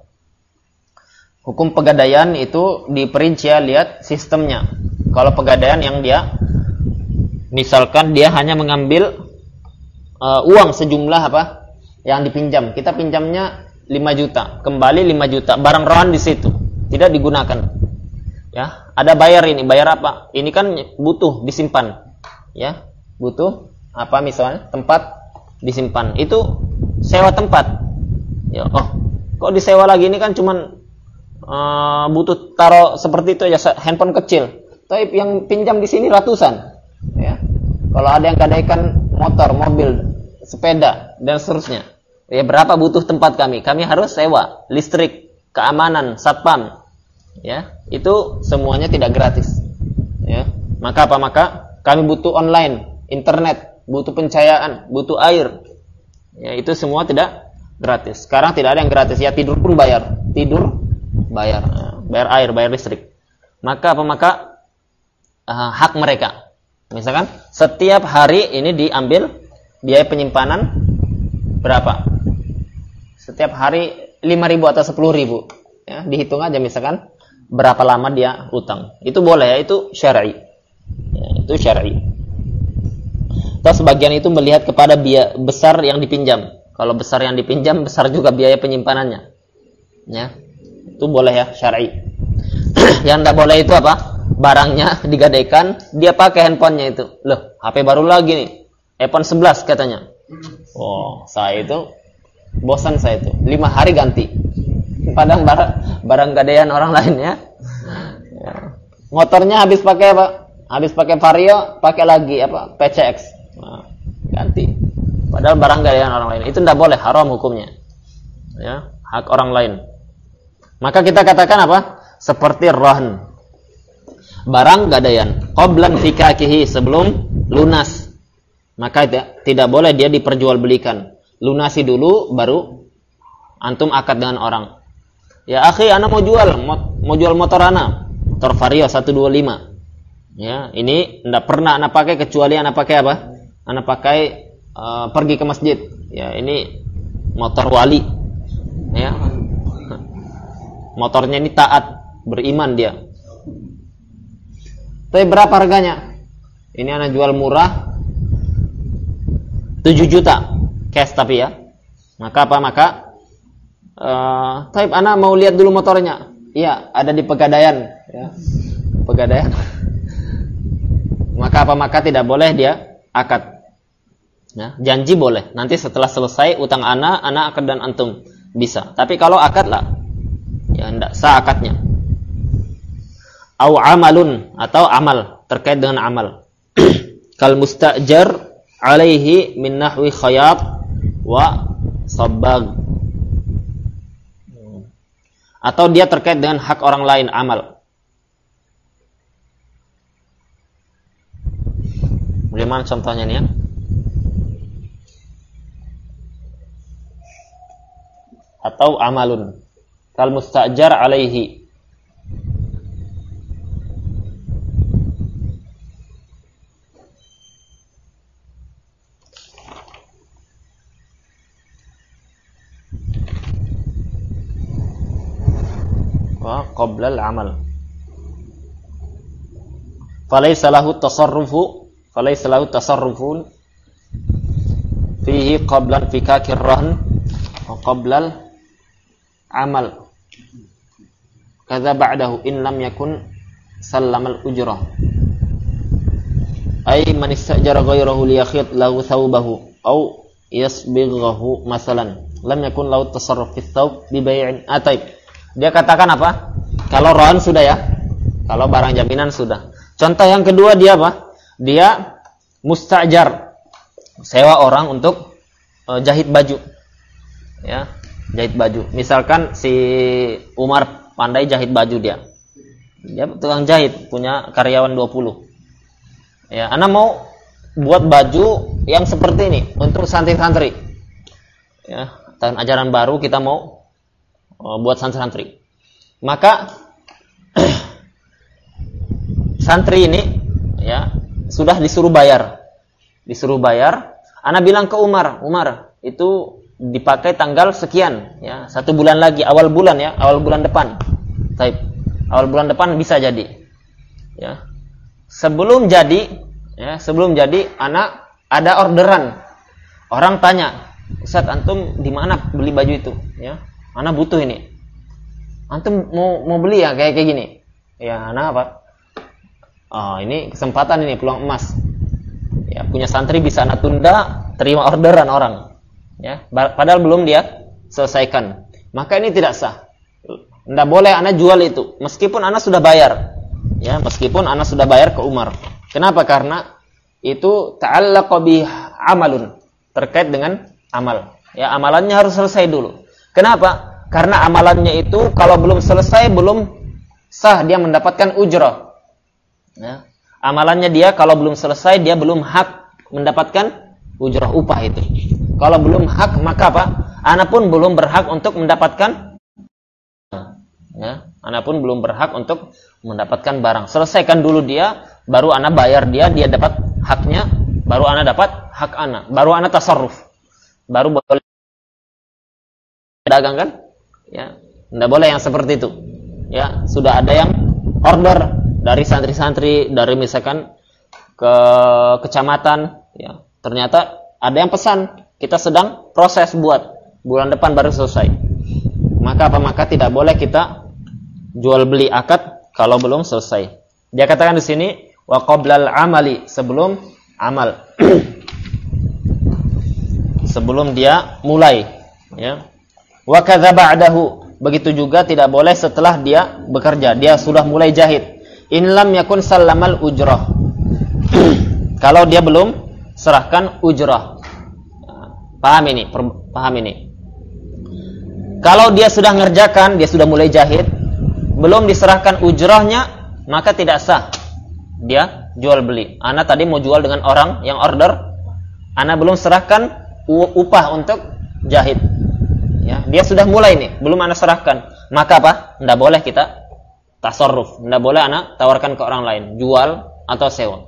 Hukum pegadaian itu diperinci, ya, lihat sistemnya. Kalau pegadaian yang dia misalkan dia hanya mengambil Uh, uang sejumlah apa yang dipinjam, kita pinjamnya lima juta, kembali lima juta, barang rahan di situ tidak digunakan. Ya, ada bayar ini, bayar apa? Ini kan butuh disimpan. Ya, butuh apa misalnya? Tempat disimpan. Itu sewa tempat. Ya, oh, kok disewa lagi, ini kan cuman uh, butuh taruh seperti itu aja, handphone kecil. Tapi yang pinjam di sini ratusan. Ya. Kalau ada yang gadaikan motor, mobil, sepeda, dan seterusnya. Ya, berapa butuh tempat kami? Kami harus sewa, listrik, keamanan, satpam. Ya, itu semuanya tidak gratis. Ya, maka apa? Maka kami butuh online, internet, butuh pencahayaan, butuh air. Ya, itu semua tidak gratis. Sekarang tidak ada yang gratis. Ya, tidur pun bayar. Tidur bayar. Ya, bayar air, bayar listrik. Maka apa? Maka uh, hak mereka. Misalkan setiap hari ini diambil biaya penyimpanan berapa? Setiap hari lima ribu atau sepuluh ribu. Ya, dihitung aja misalkan berapa lama dia utang. Itu boleh, ya, itu syar'i. Ya, itu syar'i. Atau sebagian itu melihat kepada biaya besar yang dipinjam. Kalau besar yang dipinjam, besar juga biaya penyimpanannya. Ya. Itu boleh, ya, syar'i. Yang tidak boleh itu apa? Barangnya digadaikan, dia pakai handphonenya itu. Loh, H P baru lagi nih, iPhone sebelas katanya. Oh, saya itu bosan, saya itu lima hari ganti. Padahal barang, barang gadaian orang lain, ya. Ya. Motornya habis pakai apa? Habis pakai Vario, pakai lagi apa? P C X. Nah, ganti. Padahal barang gadaian orang lain. Itu tidak boleh, haram hukumnya. Ya, hak orang lain. Maka kita katakan apa? Seperti rahan. Barang gadaian qablan fikakihi, sebelum lunas, maka tidak, tidak boleh dia diperjualbelikan. Lunasi dulu baru antum akad dengan orang. Ya akhi, ana mau jual mau jual motor ana, motor Vario seratus dua puluh lima. Ya, ini tidak pernah ana pakai kecuali ana pakai apa? Ana pakai uh, pergi ke masjid. Ya, ini motor wali. Ya. Motornya ini taat, beriman dia. Tapi berapa harganya? Ini anak jual murah tujuh juta cash tapi, ya. Maka apa? Maka Uh, Taib, ana mau lihat dulu motornya. Iya, ada di Pegadaian. Ya. Pegadaian. Maka apa maka tidak boleh dia akad. Ya, janji boleh. Nanti setelah selesai utang ana, ana akad dan antum bisa. Tapi kalau akad lah, ya tidak sah akadnya. Au amalun atau amal terkait dengan amal. Kal mustajar alaihi min nahwi khayat wa sabbag. Atau dia terkait dengan hak orang lain amal. Bagaimana contohnya nih ya? Atau amalun kal mustajar alaihi. Wa qabla al-amal. Falaysa lahu tasarrufu falaysa lahu tasarrufun fihi qabla fikakir rahn wa qabla amal kadza ba'dahu in lam yakun sallamal ujrah ay man istajara ghayrahu liyakhit lahu thawbahu aw yasbighahu masalan lam yakun lahu tasarruf fi thawb bi bai'in ataib. Dia katakan apa? Kalau ron sudah ya, kalau barang jaminan sudah. Contoh yang kedua dia apa? Dia mustajar, sewa orang untuk uh, jahit baju ya. Jahit baju. Misalkan si Umar pandai jahit baju dia. Dia tukang jahit, punya karyawan dua puluh. Ya, ana mau buat baju yang seperti ini untuk santri-santri. Ya, tahun ajaran baru kita mau uh, buat santri-santri. Maka santri ini ya sudah disuruh bayar. Disuruh bayar. Ana bilang ke Umar, Umar, itu dipakai tanggal sekian ya, satu bulan lagi, awal bulan ya, awal bulan depan. Taib. Awal bulan depan bisa jadi. Ya. Sebelum jadi, ya, sebelum jadi anak ada orderan. Orang tanya, "Ustaz, antum di mana beli baju itu?" Ya. Anak butuh ini. Antum mau mau beli ya kayak kayak gini. Ya, anak apa? Oh, ini kesempatan ini, peluang emas. Ya, punya santri bisa anak tunda, terima orderan orang. Ya, padahal belum dia selesaikan. Maka ini tidak sah. Tidak boleh anak jual itu, meskipun anak sudah bayar. Ya, meskipun anak sudah bayar ke Umar. Kenapa? Karena itu ta'allaqa bi amalun, terkait dengan amal. Ya, amalannya harus selesai dulu. Kenapa? Karena amalannya itu kalau belum selesai belum sah dia mendapatkan ujrah. Ya. Amalannya dia kalau belum selesai dia belum hak mendapatkan ujrah upah itu. Kalau belum hak maka apa? Ana pun belum berhak untuk mendapatkan ya, ana pun belum berhak untuk mendapatkan barang. Selesaikan dulu dia, baru ana bayar dia, dia dapat haknya, baru ana dapat hak ana, baru ana tasarruf. Baru boleh dagang kan? Ya, enggak boleh yang seperti itu. Ya, sudah ada yang order dari santri-santri dari misalkan ke kecamatan, ya. Ternyata ada yang pesan, kita sedang proses buat bulan depan baru selesai. Maka apa maka tidak boleh kita jual beli akad kalau belum selesai. Dia katakan di sini wa qablal amali, sebelum amal. Sebelum dia mulai, ya. Wa kadza ba'dahu, begitu juga tidak boleh setelah dia bekerja, dia sudah mulai jahit. In lam yakun sallamal ujrah. Kalau dia belum serahkan ujrah. Paham ini? Paham ini? Kalau dia sudah ngerjakan, dia sudah mulai jahit, belum diserahkan ujrahnya, maka tidak sah dia jual beli. Ana tadi mau jual dengan orang yang order, ana belum serahkan upah untuk jahit. Ya, dia sudah mulai nih, belum ana serahkan. Maka apa? Enggak boleh kita tasarruf, enggak boleh ana tawarkan ke orang lain, jual atau sewa.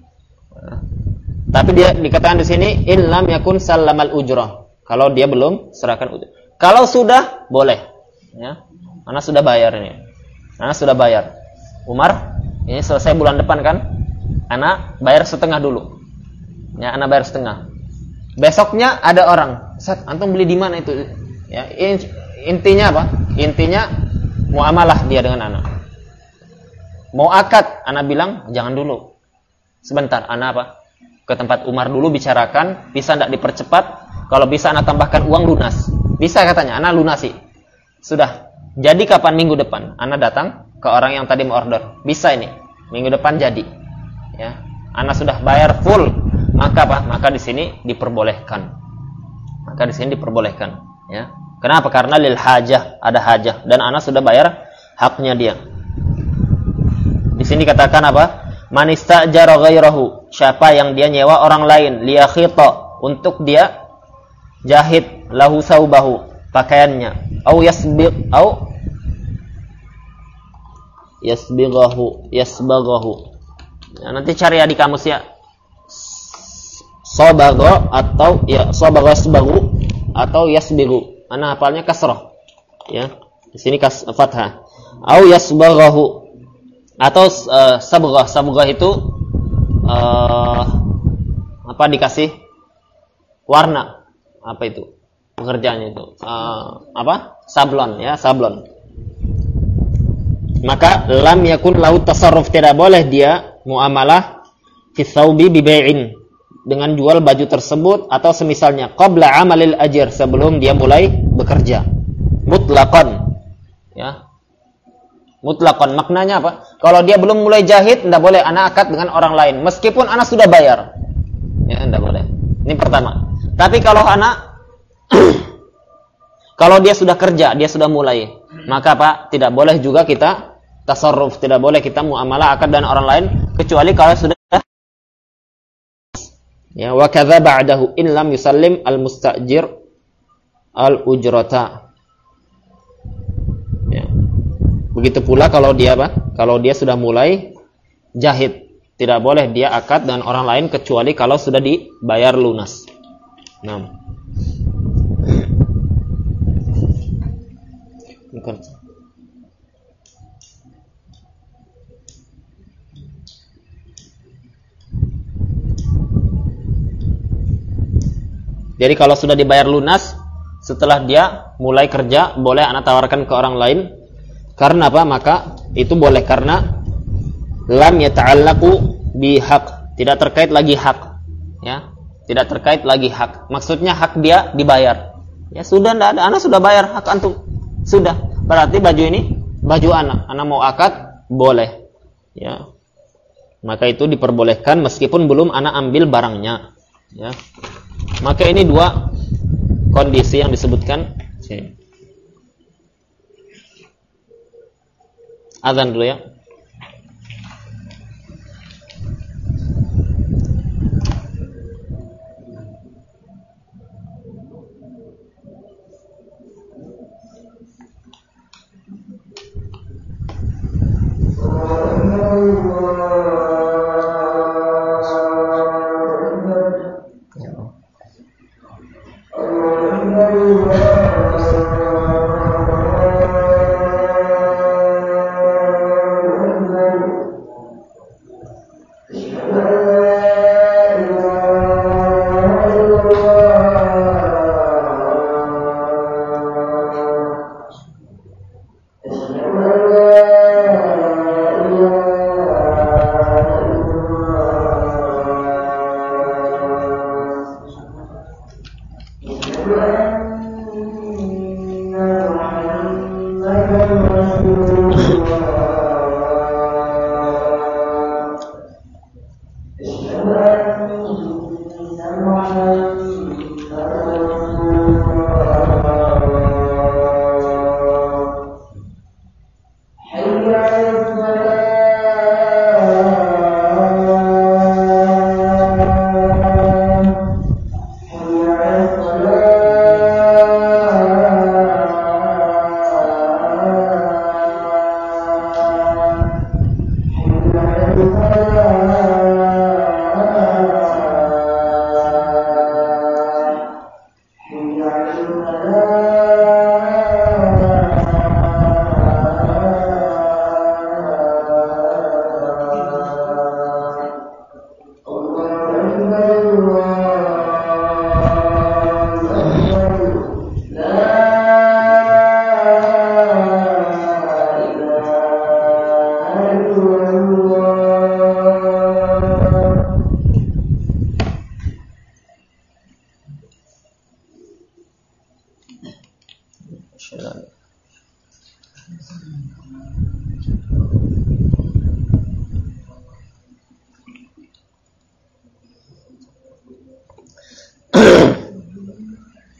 Tapi dia dikatakan di sini in lam yakun sallamal ujrah. Kalau dia belum serahkan ujrah. Kalau sudah boleh. Ya. Ana sudah bayar ini. Ana sudah bayar. Umar, ini selesai bulan depan kan? Ana bayar setengah dulu. Ya, ana bayar setengah. Besoknya ada orang, "Ustaz, antum beli di mana itu?" Ya, intinya apa? Intinya muamalah dia dengan anak. Mau akad, anak bilang jangan dulu. Sebentar, anak apa? Ke tempat Umar dulu bicarakan, bisa tidak dipercepat? Kalau bisa anak tambahkan uang lunas. Bisa katanya, anak lunasi. Sudah. Jadi kapan? Minggu depan. Anak datang ke orang yang tadi mau order. Bisa ini. Minggu depan jadi. Ya. Anak sudah bayar full. Maka apa? Maka di sini diperbolehkan. Maka di sini diperbolehkan. Ya. Kenapa? Karena lil hajah, ada hajah dan anak sudah bayar haknya dia. Di sini katakan apa? Man istajara ghairahu, siapa yang dia nyewa orang lain, liyakhita, untuk dia jahit lahu saubahu, pakaiannya, au yasbiq au yasbighahu, yasbaghahu. Ya, nanti cari ya di kamus ya. Sabagha atau ya sabagha yasbaghu atau yasbighu. Ana hafalnya kasrah. Ya. Di sini kas fathah. Au yasbaghahu. Atau uh, sabghah, sabghah itu uh, apa dikasih warna, apa itu pekerjaannya itu uh, apa sablon ya sablon. Maka lam yakun lahu tasarruf, tidak boleh dia muamalah fi thawbi bi bai'in, dengan jual baju tersebut atau semisalnya qabla amalil ajr, sebelum dia mulai bekerja, mutlaqan ya. Mutlaqan maknanya apa? Kalau dia belum mulai jahit, tidak boleh anak akad dengan orang lain meskipun anak sudah bayar. Ya, tidak boleh. Ini pertama. Tapi kalau anak kalau dia sudah kerja, dia sudah mulai, maka Pak, tidak boleh juga kita tasarruf, tidak boleh kita muamalah akad dengan orang lain kecuali kalau sudah ya, wa kadza ba'dahu in lam yusallim al-mustajir al-ujrata. Begitu pula kalau dia apa? Kalau dia sudah mulai jahit, tidak boleh dia akad dengan orang lain kecuali kalau sudah dibayar lunas. Nah. Jadi kalau sudah dibayar lunas, setelah dia mulai kerja, boleh anak tawarkan ke orang lain. Karena apa? Maka itu boleh karena lam yata'allaqu bihaq, tidak terkait lagi hak. Ya, tidak terkait lagi hak. Maksudnya hak dia dibayar. Ya sudah, tidak ada, anak sudah bayar hak antum. Sudah. Berarti baju ini baju anak. Anak mau akad boleh. Ya. Maka itu diperbolehkan meskipun belum anak ambil barangnya. Ya. Maka ini dua kondisi yang disebutkan. Sini. Azan dulu ya.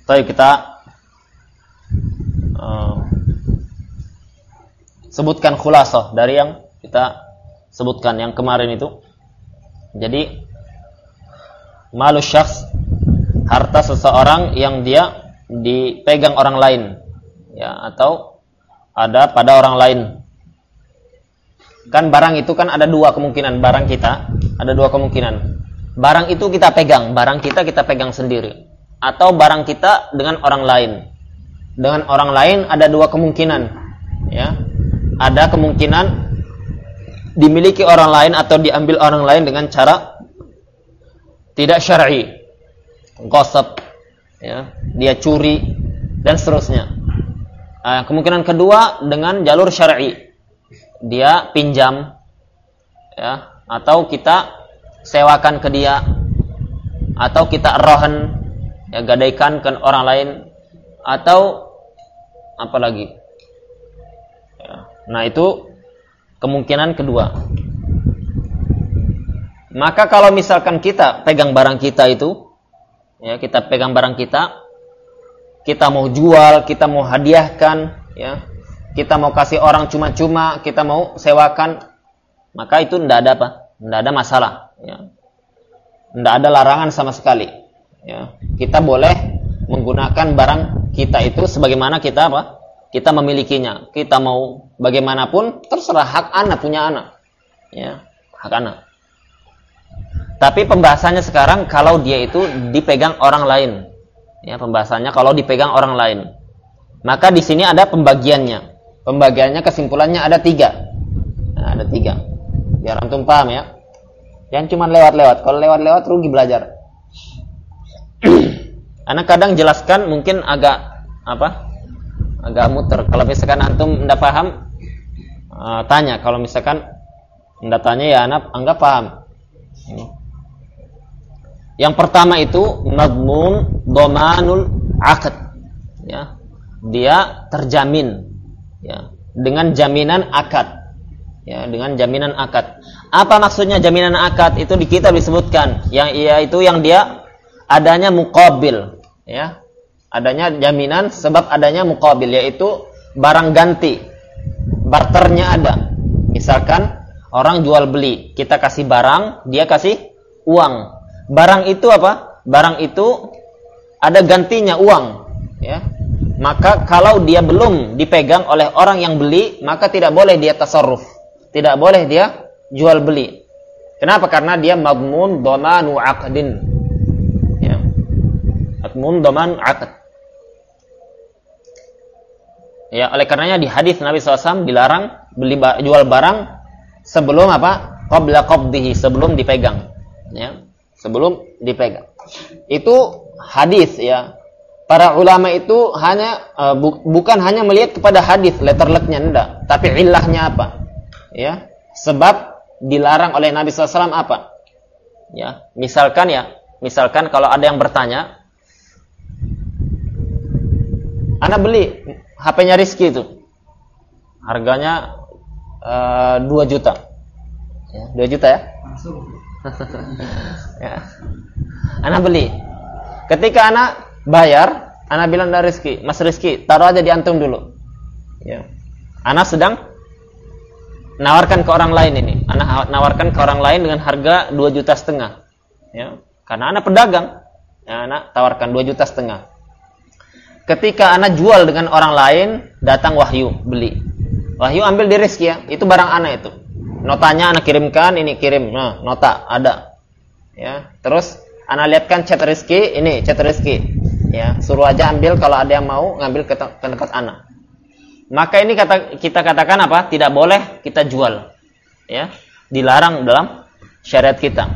Baik, kita uh, sebutkan khulasah dari yang kita sebutkan yang kemarin itu. Jadi malu syakhs, harta seseorang yang dia dipegang orang lain, ya, atau ada pada orang lain. Kan barang itu kan ada dua kemungkinan, barang kita ada dua kemungkinan. Barang itu kita pegang, barang kita kita pegang sendiri, atau barang kita dengan orang lain. Dengan orang lain ada dua kemungkinan, ya. Ada kemungkinan dimiliki orang lain atau diambil orang lain dengan cara tidak syar'i, ghasab, ya, dia curi dan seterusnya. Nah, kemungkinan kedua dengan jalur syar'i, dia pinjam, ya, atau kita sewakan ke dia, atau kita rohan, ya, gadaikan ke orang lain, atau apa lagi, ya. Nah, itu kemungkinan kedua. Maka kalau misalkan kita pegang barang kita itu, ya, kita pegang barang kita, kita mau jual, kita mau hadiahkan, ya, kita mau kasih orang cuma-cuma, kita mau sewakan, maka itu tidak ada apa, tidak ada masalah, ya. Tidak ada larangan sama sekali, ya. Kita boleh menggunakan barang kita itu sebagaimana kita apa, kita memilikinya. Kita mau bagaimanapun terserah, hak anak, punya anak, ya, hak anak. Tapi pembahasannya sekarang kalau dia itu dipegang orang lain, ya, pembahasannya kalau dipegang orang lain, maka di sini ada pembagiannya. Pembagiannya, kesimpulannya ada tiga. Nah, ada tiga. Biar antum paham, ya. Jangan cuma lewat-lewat. Kalau lewat-lewat rugi belajar. Anak kadang jelaskan mungkin agak apa? Agak muter. Kalau misalkan antum tidak paham, uh, tanya. Kalau misalkan tidak tanya, ya anak anggap paham. Yang pertama itu madmun dhamanul aqd, ya. Dia terjamin, ya, dengan jaminan akad, ya, dengan jaminan akad. Apa maksudnya jaminan akad? Itu di kitab disebutkan, yang yaitu yang dia adanya muqabil, ya, adanya jaminan sebab adanya muqabil, yaitu barang ganti, barternya ada. Misalkan orang jual beli, kita kasih barang, dia kasih uang. Barang itu apa? Barang itu ada gantinya uang, ya. Maka kalau dia belum dipegang oleh orang yang beli, maka tidak boleh dia tasarruf, tidak boleh dia jual beli. Kenapa? Karena dia madmun dhamanu aqdin, ya, madmun dhaman aqd. Ya, oleh karenanya di hadis Nabi shallallahu alaihi wasallam dilarang beli jual barang sebelum apa? Qabla qabdihi, sebelum dipegang, ya, sebelum dipegang. Itu hadis, ya. Para ulama itu hanya uh, bu, bukan hanya melihat kepada hadis letter-letternya, enggak, tapi illahnya apa, ya, sebab dilarang oleh Nabi shallallahu alaihi wasallam apa, ya. Misalkan, ya, misalkan kalau ada yang bertanya, anak beli H P-nya Rizky itu harganya uh, dua juta, ya, dua juta, ya. Ya. Anak beli, ketika anak bayar, anak bilang dari Rizky, Mas Rizky, taruh aja di antum dulu, ya. Anak sedang nawarkan ke orang lain ini, anak nawarkan ke orang lain dengan harga dua juta setengah, ya, karena anak pedagang, ya, anak tawarkan dua juta setengah. Ketika anak jual dengan orang lain, datang wahyu beli, wahyu ambil di Rizky, ya, itu barang anak itu, notanya anak kirimkan, ini kirim, nah, nota ada, ya, terus anak lihatkan chat Rizky, ini chat Rizky, ya, suruh aja ambil kalau ada yang mau ngambil ke tempat anak. Maka ini kata kita katakan apa? Tidak boleh kita jual, ya, dilarang dalam syariat kita.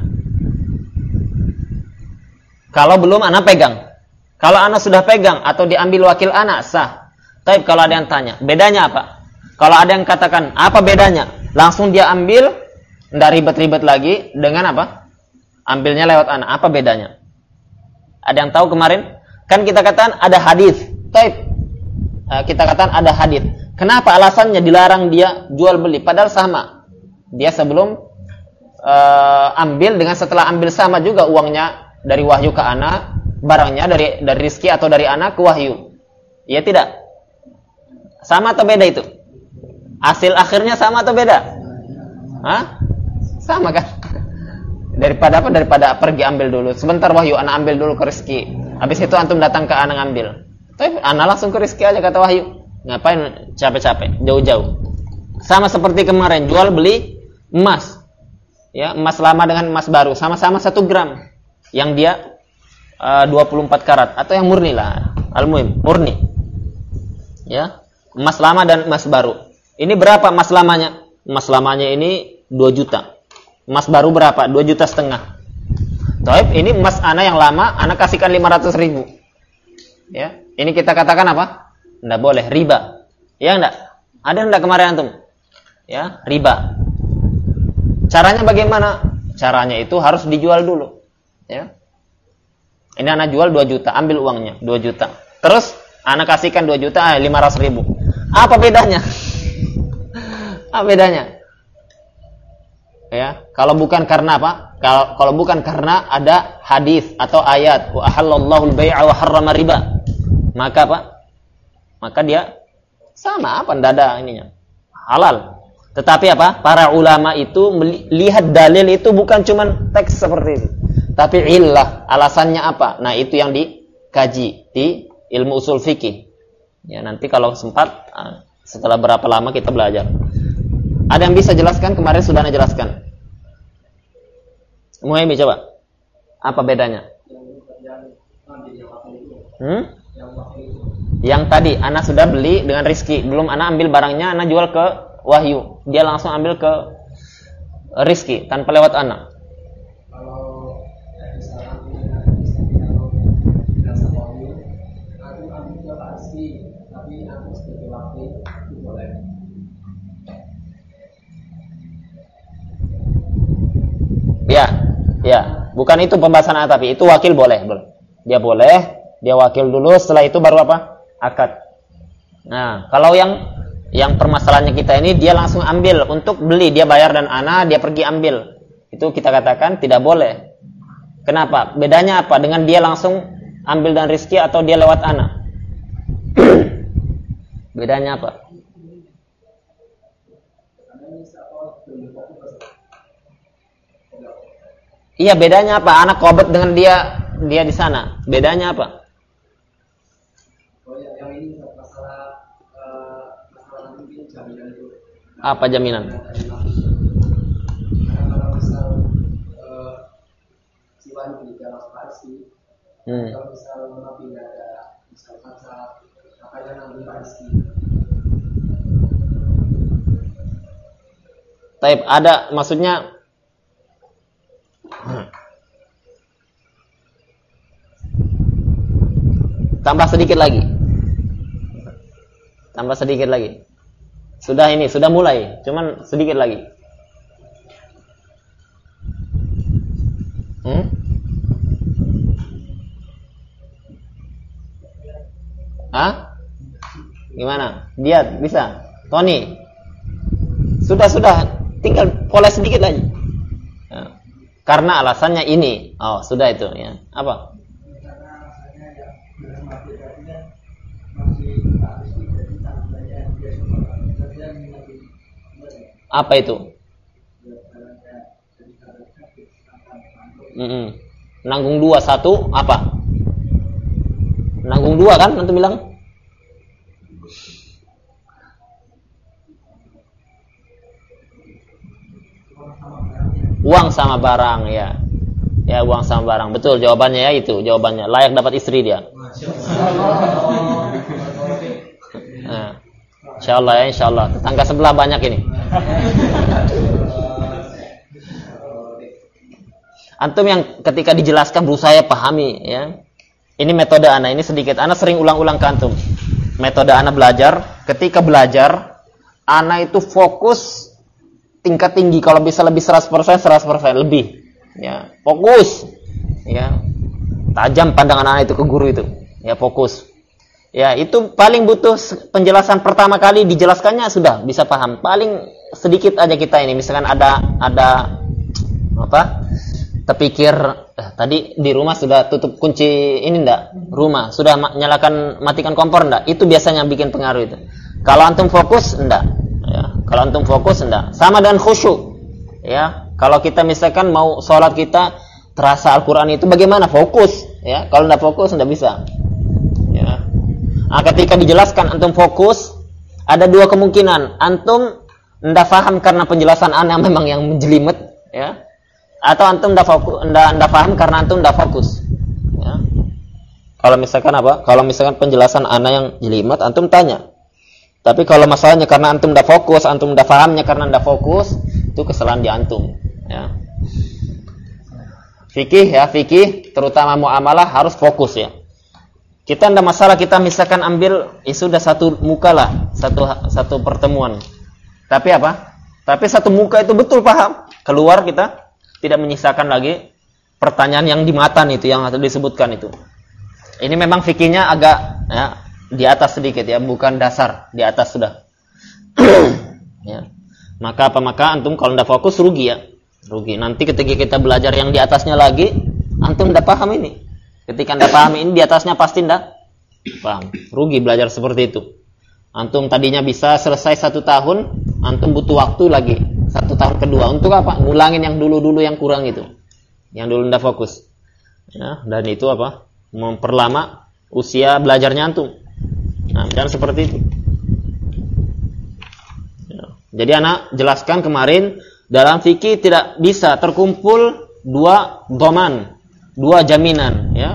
Kalau belum anak pegang. Kalau anak sudah pegang atau diambil wakil anak, sah. Tapi kalau ada yang tanya, bedanya apa? Kalau ada yang katakan, apa bedanya? Langsung dia ambil, enggak ribet-ribet lagi dengan apa? Ambilnya lewat anak. Apa bedanya? Ada yang tahu kemarin? Kan kita katakan ada hadis. Tapi kita katakan ada hadis. Kenapa alasannya dilarang dia jual beli? Padahal sama. Dia sebelum uh, ambil dengan setelah ambil sama juga uangnya dari wahyu ke anak. barangnya dari dari rizki atau dari anak ke wahyu. Iya tidak? Sama atau beda itu? Hasil akhirnya sama atau beda? Hah? Sama kan? Daripada apa? Daripada pergi ambil dulu. Sebentar wahyu, anak ambil dulu ke rizki. Habis itu antum datang ke anak ambil. Tapi anak langsung ke rizki aja kata wahyu. Ngapain capek-capek, jauh-jauh. Sama seperti kemarin, jual beli emas. Ya, emas lama dengan emas baru. Sama-sama satu gram. Yang dia uh, dua puluh empat karat. Atau yang murni lah. Al-muhim, murni. Ya, emas lama dan emas baru. Ini berapa emas lamanya? Emas lamanya ini dua juta. Emas baru berapa? dua juta setengah. Taib, ini emas ana yang lama, ana kasihkan lima ratus ribu. Ya, ini kita katakan apa? Nggak boleh, riba. Ya enggak? Ada enggak kemarin antum? Ya, riba. Caranya bagaimana? Caranya itu harus dijual dulu. Ya. Ini anak jual dua juta, ambil uangnya dua juta. Terus anak kasihkan dua juta, lima ratus ribu. Apa bedanya? Apa bedanya? Ya, kalau bukan karena apa? Kalau kalau bukan karena ada hadis atau ayat, wa ahallallahu al-bai'a wa harrama riba. Maka apa? Maka dia sama apa? Tidak ada ininya. Halal. Tetapi apa? Para ulama itu melihat dalil itu bukan cuma teks seperti itu. Tapi illah, alasannya apa? Nah, itu yang dikaji di ilmu usul fikih. Ya, nanti kalau sempat setelah berapa lama kita belajar. Ada yang bisa jelaskan? Kemarin sudah Anda jelaskan. Muhammad coba. Apa bedanya? Hmm? Yang tadi anak sudah beli dengan rizki, belum anak ambil barangnya, anak jual ke wahyu, dia langsung ambil ke rizki tanpa lewat anak. Kalau misalnya kalau tidak sama wahyu, aku ambil ke rizki, tapi aku sebagai wakil itu boleh. Ya, ya, bukan itu pembahasan anak, tapi itu wakil boleh, boleh. Dia boleh, dia wakil dulu, setelah itu baru apa? Akad. Nah, kalau yang yang permasalahannya kita ini dia langsung ambil untuk beli, dia bayar dan ana dia pergi ambil. Itu kita katakan tidak boleh. Kenapa? Bedanya apa dengan dia langsung ambil dan rizki atau dia lewat ana? Bedanya apa? Iya, bedanya apa? Anak kobat dengan dia dia di sana. Bedanya apa? Apa jaminan? Kalau misal siwan berjalan pasti, kalau misal nabi tidak ada, misal kata makanya nabi pasti. Taib ada maksudnya tambah sedikit lagi. Tambah sedikit lagi. Sudah ini, sudah mulai, cuman sedikit lagi. Hmm? Hah? Gimana? Dia bisa? Tony? Sudah, sudah. Tinggal poles sedikit lagi. Ya. Karena alasannya ini. Oh, sudah itu ya. Apa? Apa itu? Mm-mm. Nanggung dua satu apa? Nanggung dua kan? Nanti bilang. Uang sama barang ya. Ya uang sama barang. Betul jawabannya ya itu jawabannya. Layak dapat istri dia. Nah, insyaallah ya insyaallah. Tetangga sebelah banyak ini. Antum yang ketika dijelaskan berusaha pahami ya. Ini metode ana, ini sedikit. Ana sering ulang-ulang ke antum. Metode ana belajar, ketika belajar ana itu fokus tingkat tinggi, kalau bisa lebih seratus persen seratus persen lebih. Ya, fokus. Ya. Tajam pandangan ana itu ke guru itu. Ya, fokus. Ya, itu paling butuh penjelasan pertama kali dijelaskannya sudah bisa paham. Paling sedikit aja kita ini misalkan ada ada apa? terpikir eh, tadi di rumah sudah tutup kunci ini ndak? Rumah sudah ma- nyalakan matikan kompor ndak? Itu biasanya bikin pengaruh itu. Kalau antum fokus ndak? Ya, kalau antum fokus ndak? Sama dengan khusyuk. Ya, kalau kita misalkan mau sholat kita terasa Al-Qur'an itu bagaimana? Fokus, ya. Kalau ndak fokus ndak bisa. Ya. Nah, ketika dijelaskan antum fokus, ada dua kemungkinan. Antum ndak paham karena penjelasan ana memang yang menjelimet, ya. Atau antum ndak fokus, ndak ndak paham karena antum ndak fokus. Ya. Kalau misalkan apa? Kalau misalkan penjelasan ana yang jelimet, antum tanya. Tapi kalau masalahnya karena antum ndak fokus, antum ndak pahamnya karena ndak fokus, itu kesalahan di antum, ya. Fikih ya, fikih terutama muamalah harus fokus ya. Kita ndak masalah kita misalkan ambil ya sudah satu muka lah, satu satu pertemuan. Tapi apa? Tapi satu muka itu betul paham. Keluar kita tidak menyisakan lagi pertanyaan yang di matan itu yang disebutkan itu. Ini memang fikihnya agak ya, di atas sedikit ya, bukan dasar, di atas sudah. Ya. Maka apa maka antum kalau ndak fokus rugi ya. Rugi. Nanti ketika kita belajar yang di atasnya lagi, antum ndak paham ini. Ketika ndak paham ini di atasnya pasti ndak paham. Rugi belajar seperti itu. Antum tadinya bisa selesai satu tahun, antum butuh waktu lagi satu tahun kedua. Untuk apa? Ngulangin yang dulu-dulu yang kurang itu. Yang dulu ndak fokus. Ya, dan itu apa? Memperlama usia belajarnya antum. Nah, jangan seperti itu. Jadi anak jelaskan kemarin dalam fikih tidak bisa terkumpul dua dhaman, dua jaminan ya.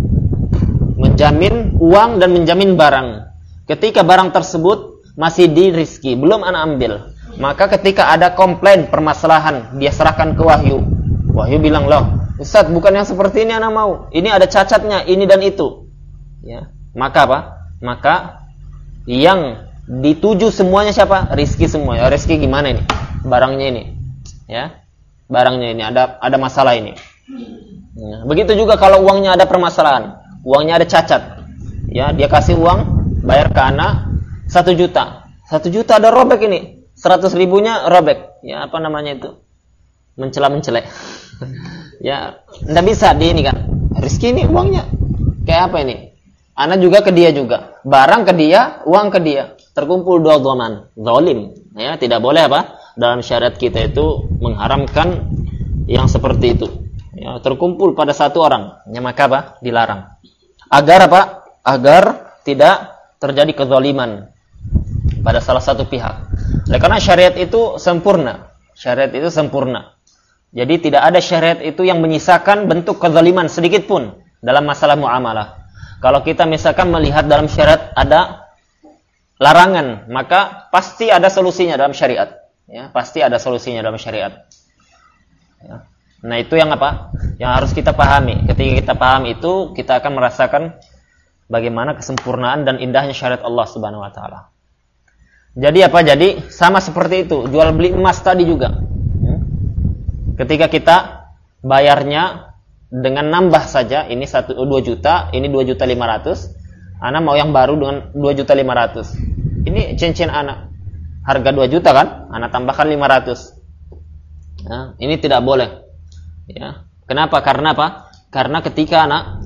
Menjamin uang dan menjamin barang. Ketika barang tersebut masih di rizki, belum anak ambil, maka ketika ada komplain permasalahan, dia serahkan ke Wahyu. Wahyu bilang, "Loh, Ustaz, bukan yang seperti ini anak mau. Ini ada cacatnya, ini dan itu." Ya. Maka apa? Maka yang dituju semuanya siapa? Rizki semua. Ya, rizki gimana ini? Barangnya ini. Ya. Barangnya ini ada ada masalah ini. Ya. Begitu juga kalau uangnya ada permasalahan. Uangnya ada cacat. Ya, dia kasih uang, bayar ke anak satu juta. Satu juta ada robek ini. Seratus ribunya robek. Ya, apa namanya itu? Mencela-mencelek. Ya, nggak bisa di ini kan. Rizki ini uangnya. Kayak apa ini? Anak juga ke dia juga. Barang ke dia, uang ke dia. Terkumpul dua dhaman, zalim. Ya, tidak boleh apa? Dalam syariat kita itu mengharamkan yang seperti itu. Ya, terkumpul pada satu orang, ya, maka apa? Dilarang. Agar apa? Agar tidak terjadi kezaliman pada salah satu pihak. Oleh karena syariat itu sempurna. Syariat itu sempurna. Jadi tidak ada syariat itu yang menyisakan bentuk kezaliman sedikit pun dalam masalah muamalah. Kalau kita misalkan melihat dalam syariat ada larangan, maka pasti ada solusinya dalam syariat. Ya, pasti ada solusinya dalam syariat. Ya. Nah, itu yang apa? Yang harus kita pahami. Ketika kita paham itu, kita akan merasakan bagaimana kesempurnaan dan indahnya syariat Allah Subhanahu wa taala. Jadi apa? Jadi sama seperti itu, jual beli emas tadi juga. Ya. Ketika kita bayarnya dengan nambah saja, ini satu dua juta, ini dua juta lima ratus. Ana mau yang baru dengan dua juta lima ratus. Ini cincin anak. Harga dua juta kan? Ana tambahkan lima ratus. Ya, ini tidak boleh. Ya. Kenapa? Karena apa? Karena ketika anak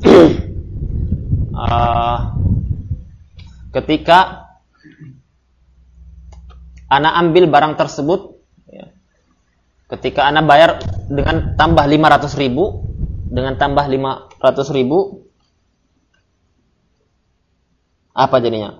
uh, ketika anak ambil barang tersebut, ya, ketika anak bayar dengan tambah lima ratus ribu, dengan tambah lima ratus ribu, apa jadinya?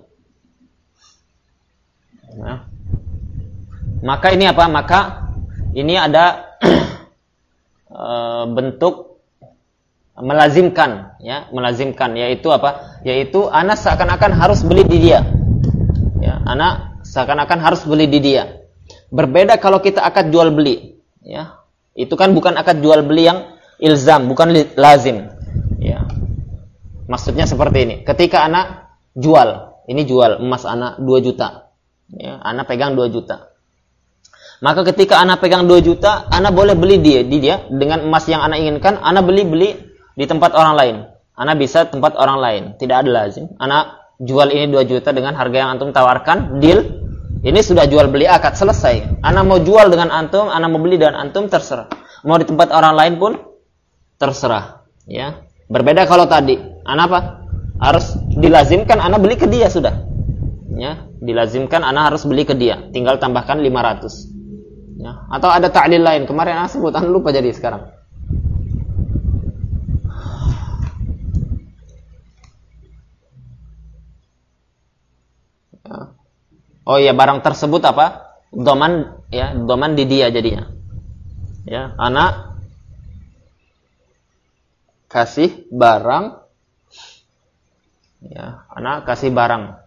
Nah, maka ini apa? Maka ini ada e, bentuk melazimkan, ya, melazimkan, yaitu apa? Yaitu anak seakan-akan harus beli di dia. Ya, anak seakan-akan harus beli di dia. Berbeda kalau kita akad jual beli, ya. Itu kan bukan akad jual beli yang ilzam, bukan lazim. Ya. Maksudnya seperti ini. Ketika anak jual, ini jual emas anak dua juta. Ya, anak pegang dua juta. Maka ketika anak pegang dua juta, anak boleh beli dia di dia dengan emas yang anak inginkan, anak beli-beli di tempat orang lain. Anak bisa tempat orang lain, tidak ada lazim. Anak jual ini dua juta dengan harga yang antum tawarkan, deal. Ini sudah jual beli akad selesai. Anak mau jual dengan antum, anak mau beli dengan antum terserah. Mau di tempat orang lain pun terserah, ya. Berbeda kalau tadi, ana apa? Harus dilazimkan ana beli ke dia sudah. Ya, dilazimkan ana harus beli ke dia, tinggal tambahkan lima ratus. Ya, atau ada ta'lil lain. Kemarin ana sebut, ana lupa jadi sekarang. Ya. Oh iya, barang tersebut apa? Doman, ya, doman di dia jadinya. Ya, ana kasih barang, ya, anak kasih barang.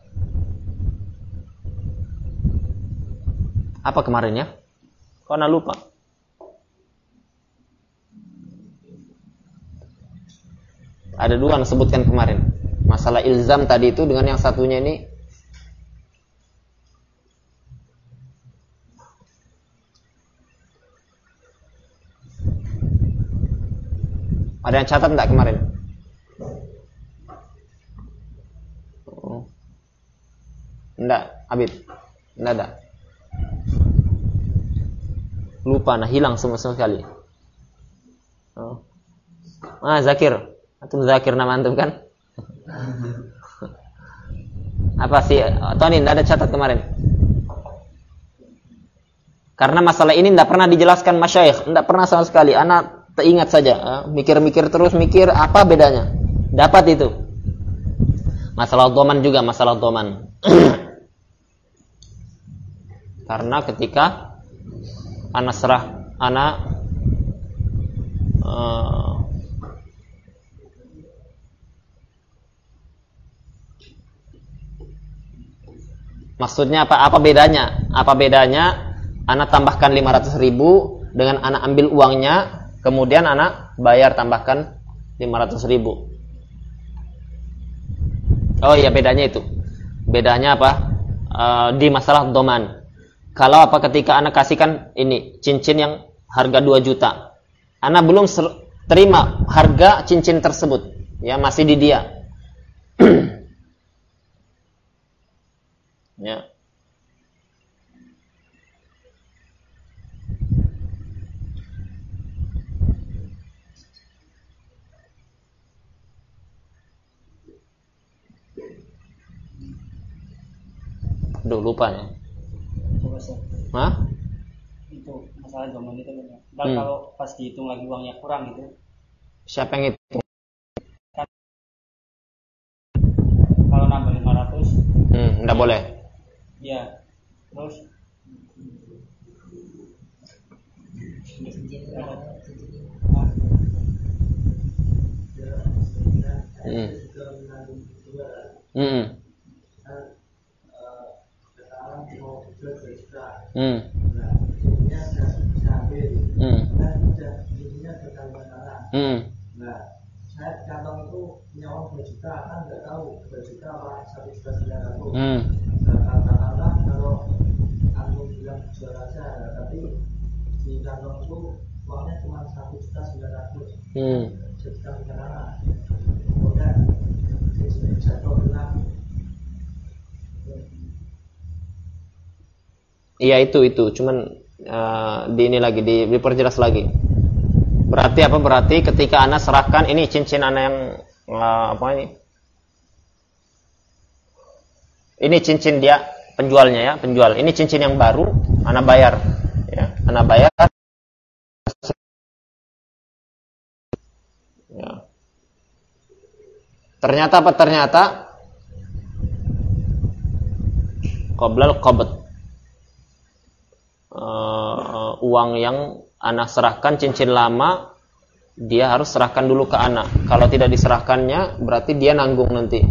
Apa kemarin ya? Kok anak lupa? Ada dua yang sebutkan kemarin. Masalah ilzam tadi itu dengan yang satunya ini. Ada yang catat enggak kemarin? Oh. Enggak, Abid. Enggak ada. Lupa, nah hilang semua sekali. Oh. Ah, Zakir. Antum Zakir nama antum kan? Apa sih? Tony, enggak ada catat kemarin. Karena masalah ini enggak pernah dijelaskan masyayikh, enggak pernah sama sekali. Anak teringat saja, mikir-mikir terus, mikir apa bedanya. Dapat itu. Masalah doman juga, masalah doman. Karena ketika anak serah, anak uh, maksudnya apa? Apa bedanya? Apa bedanya? Anak tambahkan lima ratus ribu dengan anak ambil uangnya, kemudian anak bayar tambahkan lima ratus ribu. Oh iya, bedanya itu. Bedanya apa? E, di masalah doman. Kalau apa ketika anak kasihkan ini cincin yang harga dua juta. Anak belum ser- terima harga cincin tersebut. Ya, masih di dia. Ya. Duh, lupa ya. Hah? Itu masalah zaman itu kan. Dan Hmm. kalau pas dihitung lagi uangnya kurang itu. Siapa yang itu? Kan, kalau nambah lima ratus. Hmm, enggak boleh. Ya. Terus Hmm. Hmm. Hmm. Hmm. Hmm. Nah, saya kantong itu punya uang dua juta, kan nggak tahu dua juta apa satu juta sembilan ratus. Hmm. Nah, katakanlah kalau aku bilang jual aja, tapi di kantong itu uangnya cuma satu juta sembilan ratus. Hmm. Sejuta negara. Kemudian jatuh hilang. Iya itu itu, cuman uh, di ini lagi di, diperjelas lagi. Berarti apa? Berarti ketika anak serahkan ini cincin anak yang uh, apa ini? Ini cincin dia penjualnya ya, penjual. Ini cincin yang baru, anak bayar, ya, anak bayar. Ya. Ternyata apa? Ternyata qoblal qabd. Uh, uang yang anak serahkan cincin lama dia harus serahkan dulu ke anak. Kalau tidak diserahkannya berarti dia nanggung nanti.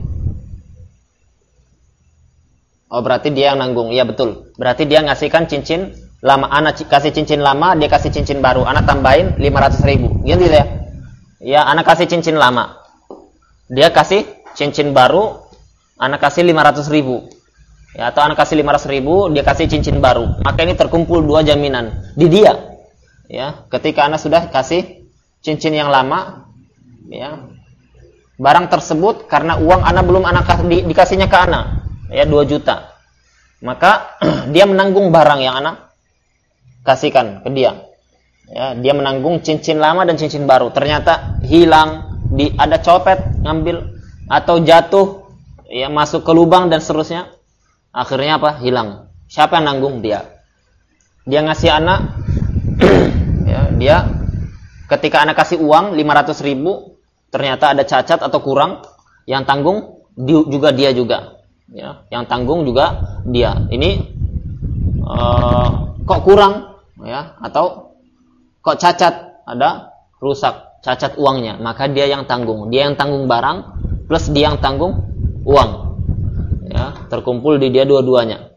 Oh berarti dia yang nanggung. Iya betul. Berarti dia ngasihkan cincin lama, anak kasih cincin lama, dia kasih cincin baru, anak tambahin lima ratus ribu. Gitu ya. Ya anak kasih cincin lama, dia kasih cincin baru, anak kasih lima ratus ribu. Ya, atau anak kasih lima ratus ribu, dia kasih cincin baru. Maka ini terkumpul dua jaminan di dia. Ya, ketika anak sudah kasih cincin yang lama, ya, barang tersebut karena uang anak belum anak di, dikasihnya ke anak, ya dua juta. Maka dia menanggung barang yang anak kasihkan ke dia. Ya, dia menanggung cincin lama dan cincin baru. Ternyata hilang, di ada copet ngambil atau jatuh, ya masuk ke lubang dan seterusnya. Akhirnya apa? Hilang. Siapa yang nanggung? Dia. Dia ngasih anak, ya, dia ketika anak kasih uang lima ratus ribu, ternyata ada cacat atau kurang, yang tanggung juga dia juga. Ya, yang tanggung juga dia. Ini uh, kok kurang, ya, atau kok cacat, ada rusak, cacat uangnya, maka dia yang tanggung. Dia yang tanggung barang plus dia yang tanggung uang. Ya, terkumpul di dia dua-duanya.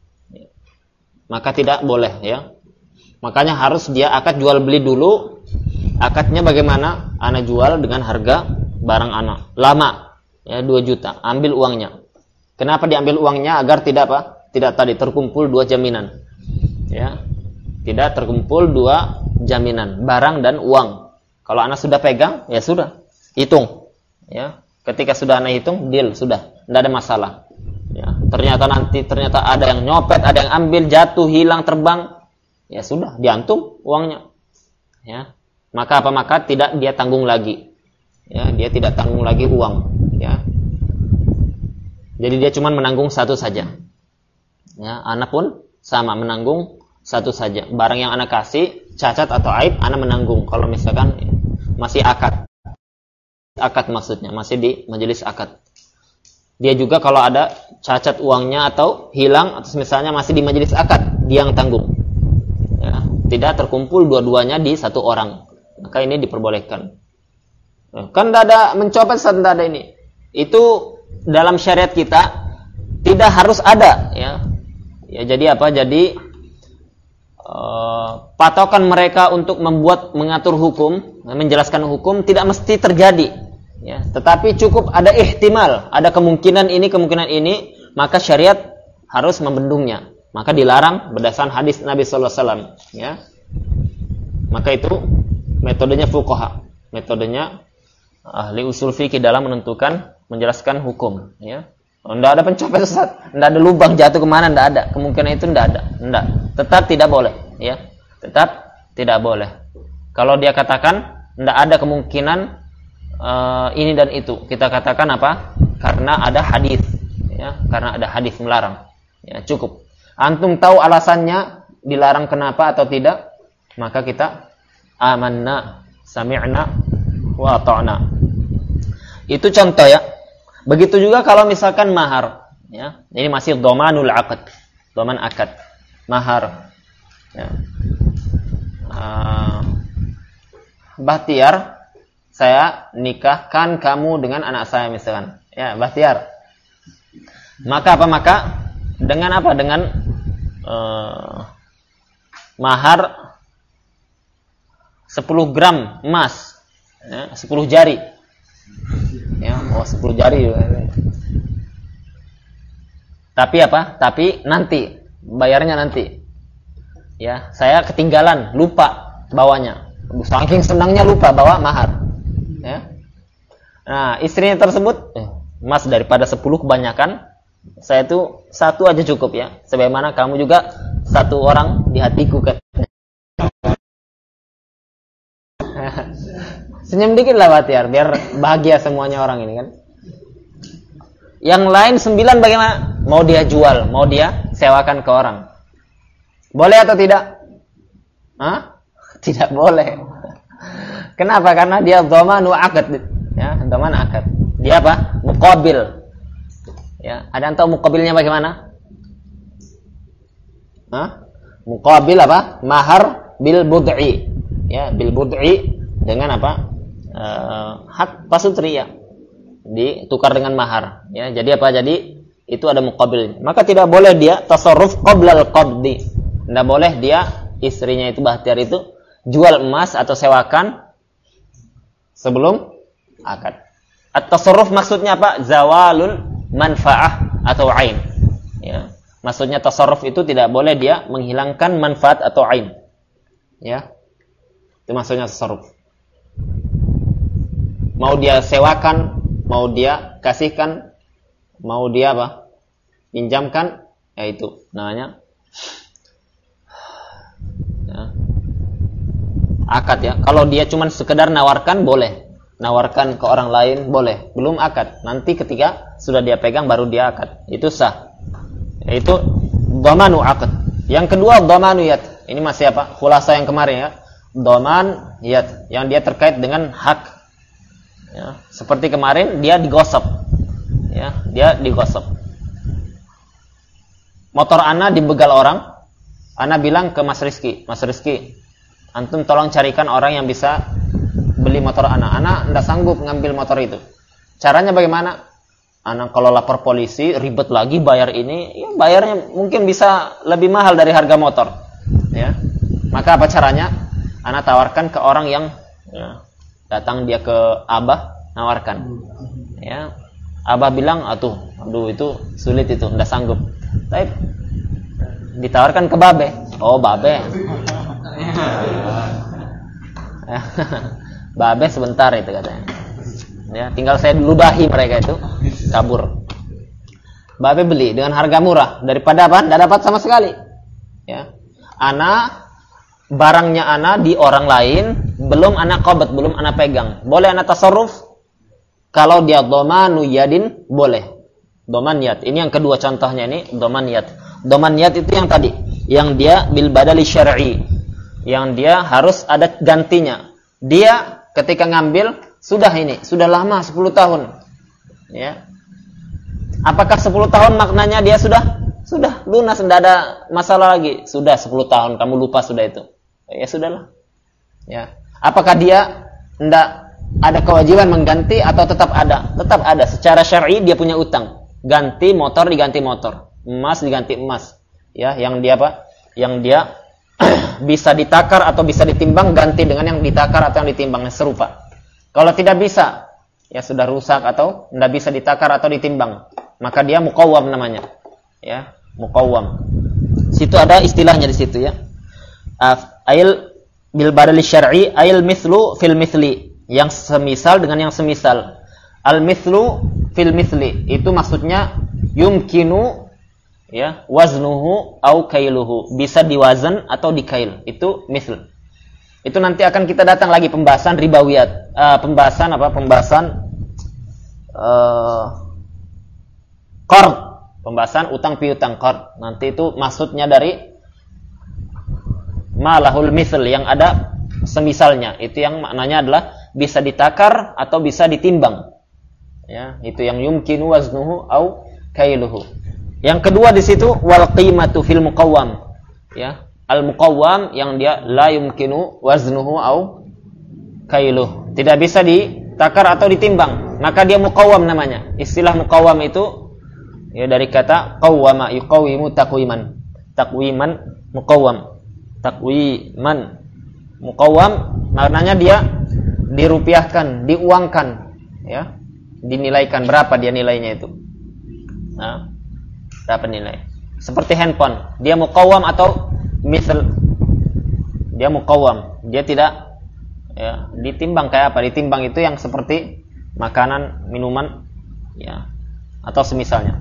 Maka tidak boleh, ya. Makanya harus dia akad jual beli dulu. Akadnya bagaimana? Ana jual dengan harga barang ana. Lama, ya, dua juta. Ambil uangnya. Kenapa diambil uangnya? Agar tidak apa? Tidak tadi terkumpul dua jaminan. Ya. Tidak terkumpul dua jaminan, barang dan uang. Kalau anak sudah pegang, ya sudah, hitung. Ya, ketika sudah anak hitung, deal, sudah, tidak ada masalah. Ya, ternyata nanti ternyata ada yang nyopet, ada yang ambil, jatuh, hilang, terbang, ya sudah, diantum uangnya. Ya, maka apa maka tidak dia tanggung lagi. Ya, dia tidak tanggung lagi uang. Ya, jadi dia cuma menanggung satu saja. Ya, anak pun sama menanggung satu saja. Barang yang anak kasih, cacat atau aib, anak menanggung. Kalau misalkan masih akad. Akad maksudnya, masih di majelis akad. Dia juga kalau ada cacat uangnya atau hilang, atau misalnya masih di majelis akad, dia yang tanggung. Ya, tidak terkumpul dua-duanya di satu orang. Maka ini diperbolehkan. Kan tidak ada mencopet, tidak ada ini. Itu dalam syariat kita tidak harus ada. Ya, ya jadi apa? Jadi Uh, patokan mereka untuk membuat mengatur hukum, menjelaskan hukum tidak mesti terjadi, ya. Tetapi cukup ada ihtimal, ada kemungkinan ini, kemungkinan ini, maka syariat harus membendungnya. Maka dilarang berdasarkan hadis Nabi Sallallahu Alaihi Wasallam, ya. Maka itu metodenya fuqaha, metodenya ahli usul fikih dalam menentukan, menjelaskan hukum, ya. Tidak ada pencopet Ustaz, tidak ada lubang jatuh kemana, tidak ada. Kemungkinan itu tidak ada, tidak. Tetap tidak boleh, ya. Tetap tidak boleh. Kalau dia katakan tidak ada kemungkinan uh, ini dan itu, kita katakan apa? Karena ada hadis, ya. Karena ada hadis melarang, ya, cukup. Antum tahu alasannya dilarang kenapa atau tidak, maka kita amanna, sami'na, wa ata'na. Itu contoh, ya. Begitu juga kalau misalkan mahar, ya. Ini masih dhamanul aqd, dhaman akad, mahar. Ya. Uh, Bahtiar, saya nikahkan kamu dengan anak saya misalkan. Ya, Bahtiar. Maka apa maka dengan apa? Dengan uh, mahar sepuluh gram emas, ya, sepuluh jari. Ya, oh sepuluh jari. Tapi apa? Tapi nanti bayarnya nanti. Ya, saya ketinggalan, lupa bawanya. Saking senangnya lupa bawa mahar. Ya. Nah, istrinya tersebut, eh, Mas daripada sepuluh kebanyakan, saya itu satu aja cukup ya. Sebagaimana kamu juga satu orang di hatiku katanya. Senyum dikit lah Bahtiar, biar bahagia semuanya orang ini kan. Yang lain sembilan bagaimana? Mau dia jual, mau dia sewakan ke orang. Boleh atau tidak? Hah? Tidak boleh. Kenapa? Karena dia dhamanu akad, ya, dhaman akad. Dia apa? Muqabil. Ya, ada yang tahu muqabilnya bagaimana? Hah? Muqabil apa? Mahar bil bud'i. Ya, bil bud'i dengan apa? Uh, hak pasutri, ya, ditukar dengan mahar, ya. Jadi apa? Jadi itu ada muqabil. Maka tidak boleh dia tasarruf qablal qabdi. Tidak boleh dia istrinya itu Bahtiar itu jual emas atau sewakan sebelum akad. At-tasarruf maksudnya apa? Zawalul manfaah atau ain. Ya. Maksudnya tasarruf itu tidak boleh dia menghilangkan manfaat atau ain. Ya. Itu maksudnya tasarruf. Mau dia sewakan, mau dia kasihkan, mau dia apa? Pinjamkan, ya itu namanya. Ya. akad ya. Kalau dia cuma sekedar nawarkan boleh, nawarkan ke orang lain boleh, belum akad. Nanti ketika sudah dia pegang baru dia akad, itu sah. Itu dhamanu akad. Yang kedua dhamanu yad. Ini masih apa? Khulasa yang kemarin ya. Dhaman yad, yang dia terkait dengan hak. Ya, seperti kemarin dia digosok. Ya, dia digosok. Motor ana dibegal orang. Ana bilang ke Mas Rizky, Mas Rizky, antum tolong carikan orang yang bisa beli motor ana. Ana enggak sanggup ngambil motor itu. Caranya bagaimana? Ana kalau lapor polisi ribet lagi bayar ini, ya bayarnya mungkin bisa lebih mahal dari harga motor. Ya. Maka apa caranya? Ana tawarkan ke orang yang ya, datang dia ke Abah, nawarkan. Ya. Abah bilang, "Atuh, aduh itu sulit itu, enggak sanggup." Tapi ditawarkan ke Babe. Oh, Babe. Babe sebentar itu katanya. Ya, tinggal saya ludahi mereka itu, kabur. Babe beli dengan harga murah daripada apa? Enggak dapat sama sekali. Ya. Ana barangnya ana di orang lain, belum ana qabad, belum ana pegang. Boleh ana tasarruf? Kalau dia dhamanu yadin boleh. Dhaman yad. Ini yang kedua contohnya ini dhaman yad. Dhaman yad itu yang tadi, yang dia bil badali syar'i. Yang dia harus ada gantinya. Dia ketika ngambil sudah ini, sudah lama sepuluh tahun. Ya. Apakah sepuluh tahun maknanya dia sudah sudah lunas, tidak ada masalah lagi? Sudah sepuluh tahun kamu lupa sudah itu. Ya sudahlah. Ya. Apakah dia tidak ada kewajiban mengganti atau tetap ada? Tetap ada. Secara syar'i dia punya utang. Ganti motor diganti motor, emas diganti emas. Ya, yang dia apa? Yang dia bisa ditakar atau bisa ditimbang, ganti dengan yang ditakar atau yang ditimbang, serupa. Kalau tidak bisa, ya sudah rusak atau tidak bisa ditakar atau ditimbang, maka dia muqawwam namanya. Ya, muqawwam. Situ ada istilahnya di situ ya. Ail bil badali syar'i, ail mithlu fil mithli, yang semisal dengan yang semisal. Al mithlu fil mithli itu maksudnya yumkinu ya waznuhu au kailuhu, bisa diwazan atau dikail, itu mithl. Itu nanti akan kita datang lagi pembahasan ribawiyat, uh, pembahasan apa? Pembahasan uh, qard, pembahasan utang piutang qard. Nanti itu maksudnya dari malahul mithl, yang ada semisalnya, itu yang maknanya adalah bisa ditakar atau bisa ditimbang. Ya, itu yang yumkinu waznuhu au kailuhu. Yang kedua di situ wal qimatu fil muqawwam. Ya, al muqawwam yang dia la yumkinu waznuhu au kailuh. Tidak bisa ditakar atau ditimbang, maka dia muqawwam namanya. Istilah muqawwam itu ya dari kata qawwama yuqawimu taqwiman. Taqwiman muqawwam. Taqwiman muqawwam maknanya dia dirupiahkan, diuangkan, ya. Dinilaikan berapa dia nilainya itu. Nah, berapa nilai? Seperti handphone, dia muqawwam atau misal. Dia muqawwam, dia tidak ya ditimbang kayak apa? Ditimbang itu yang seperti makanan, minuman ya atau semisalnya.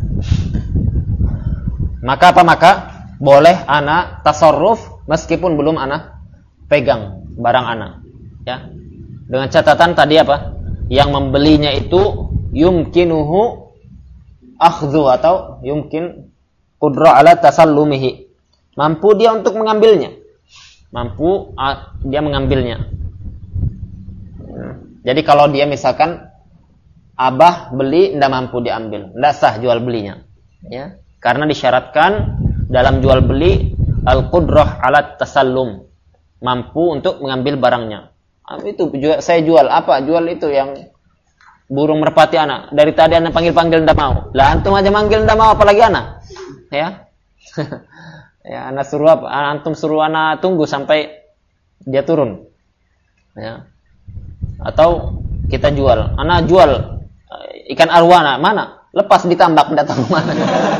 Maka apa? Maka boleh ana tasarruf meskipun belum ana pegang barang ana. Ya. Dengan catatan tadi apa? Yang membelinya itu yumkinuhu akhdhu atau yumkin qudra ala tasallumihi. Mampu dia untuk mengambilnya. Mampu uh, dia mengambilnya. Hmm. Jadi kalau dia misalkan Abah beli tidak mampu diambil, tidak sah jual belinya. Ya. Karena disyaratkan dalam jual beli al-qudrah ala tasallum. Mampu untuk mengambil barangnya. Itu juga saya jual apa? Jual itu yang burung merpati anak. Dari tadi anak panggil-panggil ndak mau. Lah antum aja manggil ndak mau apalagi anak. Ya. Ya anak suruh apa? Antum suruh anak tunggu sampai dia turun. Ya. Atau kita jual. Anak jual ikan arwana, mana? Lepas ditambak ndak tahu mana.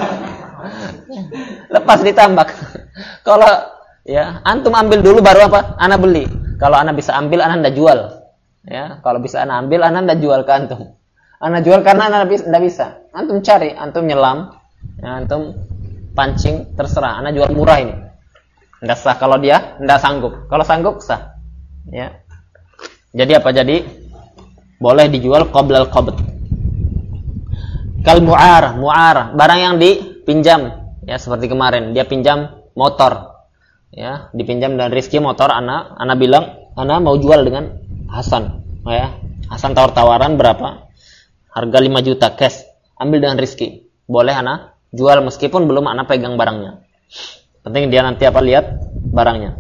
Lepas ditambak. Kalau ya, antum ambil dulu baru apa? Ana beli. Kalau ana bisa ambil, ana ndak jual. Ya, kalau bisa ana ambil, ana ndak jual ke antum. Ana jual karena ana ndak bisa. Antum cari, antum nyelam, ya, antum pancing, terserah. Ana jual murah ini. Ndak sah kalau dia ndak sanggup. Kalau sanggup sah. Ya. Jadi apa? Jadi boleh dijual qoblal qabd. Kal mu'arah, mu'arah, barang yang dipinjam, ya seperti kemarin dia pinjam motor. Ya, dipinjam dan Rizki motor, ana ana bilang, ana mau jual dengan Hasan, ya. Hasan tawar-tawaran berapa? Harga lima juta cash. Ambil dengan Rizki. Boleh ana jual meskipun belum ana pegang barangnya. Penting dia nanti apa lihat barangnya.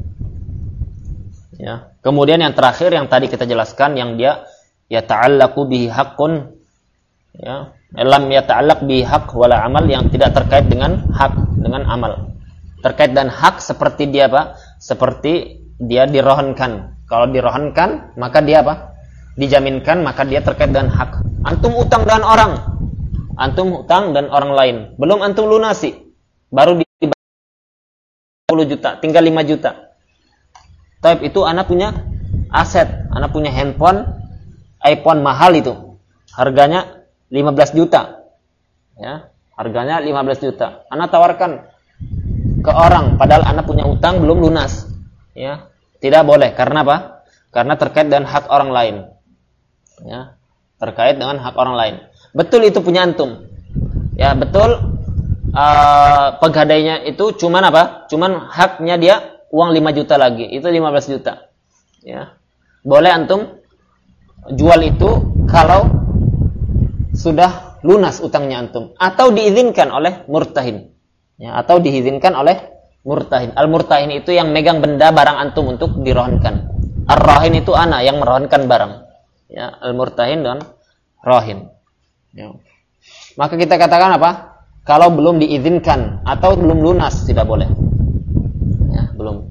Ya. Kemudian yang terakhir yang tadi kita jelaskan yang dia ya ta'allaqu bihi haqqun, ya, lam yata'allaq bihi haqq wala amal, yang tidak terkait dengan hak dengan amal. Terkait dan hak seperti dia apa? Seperti dia dirohankan. Kalau dirohankan maka dia apa? Dijaminkan, maka dia terkait dengan hak. Antum utang dengan orang, antum utang dan orang lain, belum antum lunasi, baru di sepuluh juta, tinggal lima juta. Tapi itu anak punya aset, anak punya handphone, iPhone mahal itu, harganya lima belas juta, ya, harganya lima belas juta. Anak tawarkan ke orang, padahal anak punya utang belum lunas, ya, tidak boleh. Karena apa? Karena terkait dengan hak orang lain, ya, terkait dengan hak orang lain. Betul itu punya antum, ya, betul. Uh, pegadainya itu cuman apa? Cuman haknya dia uang lima juta lagi, itu lima belas juta. Ya. Boleh antum jual itu kalau sudah lunas utangnya antum atau diizinkan oleh murtahin. Ya, atau diizinkan oleh murtahin. Al-murtahin itu yang megang benda barang antum untuk dirohankan. Ar-rahin itu ana yang merohankan barang. Ya, al-murtahin dan rahin. Ya. Maka kita katakan apa? Kalau belum diizinkan atau belum lunas tidak boleh. Ya, belum.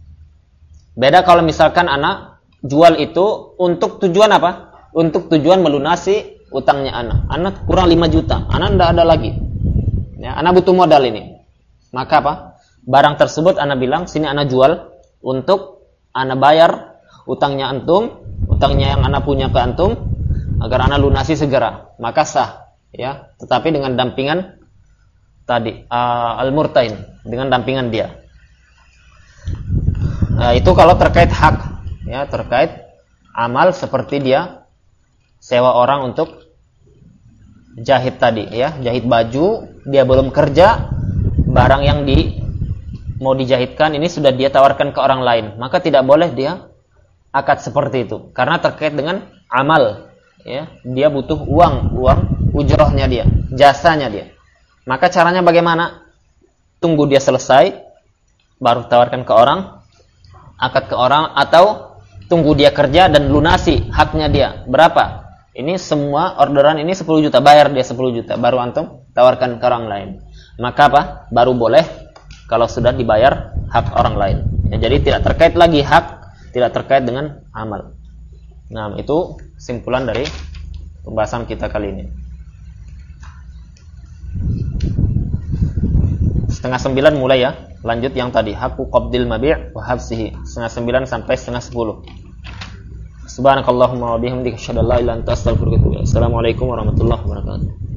Beda kalau misalkan anak jual itu untuk tujuan apa? Untuk tujuan melunasi utangnya anak. Anak kurang lima juta, anak tidak ada lagi. Ya, anak butuh modal ini. Maka apa? Barang tersebut anak bilang, sini anak jual untuk anak bayar utangnya antum, utangnya yang anak punya ke antum, agar anak lunasi segera. Maka sah. Ya, tetapi dengan dampingan tadi uh, al-murtain, dengan dampingan dia. Nah, itu kalau terkait hak, ya, terkait amal seperti dia sewa orang untuk jahit tadi, ya, jahit baju, dia belum kerja, barang yang di mau dijahitkan ini sudah dia tawarkan ke orang lain, maka tidak boleh dia akad seperti itu karena terkait dengan amal, ya, dia butuh uang, uang ujrohnya dia, jasanya dia. Maka caranya bagaimana? Tunggu dia selesai, baru tawarkan ke orang, akad ke orang, atau tunggu dia kerja dan lunasi haknya dia. Berapa? Ini semua orderan ini sepuluh juta, bayar dia sepuluh juta, baru antum tawarkan ke orang lain. Maka apa? Baru boleh kalau sudah dibayar hak orang lain. Ya, jadi tidak terkait lagi hak, tidak terkait dengan amal. Nah, itu kesimpulan dari pembahasan kita kali ini. Setengah sembilan mulai, ya. Lanjut yang tadi, haqqu qabdil mabi' wa habsihi. Setengah sembilan sampai setengah sepuluh. Subhanakallahumma wa bihamdika asyhadu an la ilaha illa anta astaghfiruka wa atubu ilaik. Assalamualaikum warahmatullahi wabarakatuh.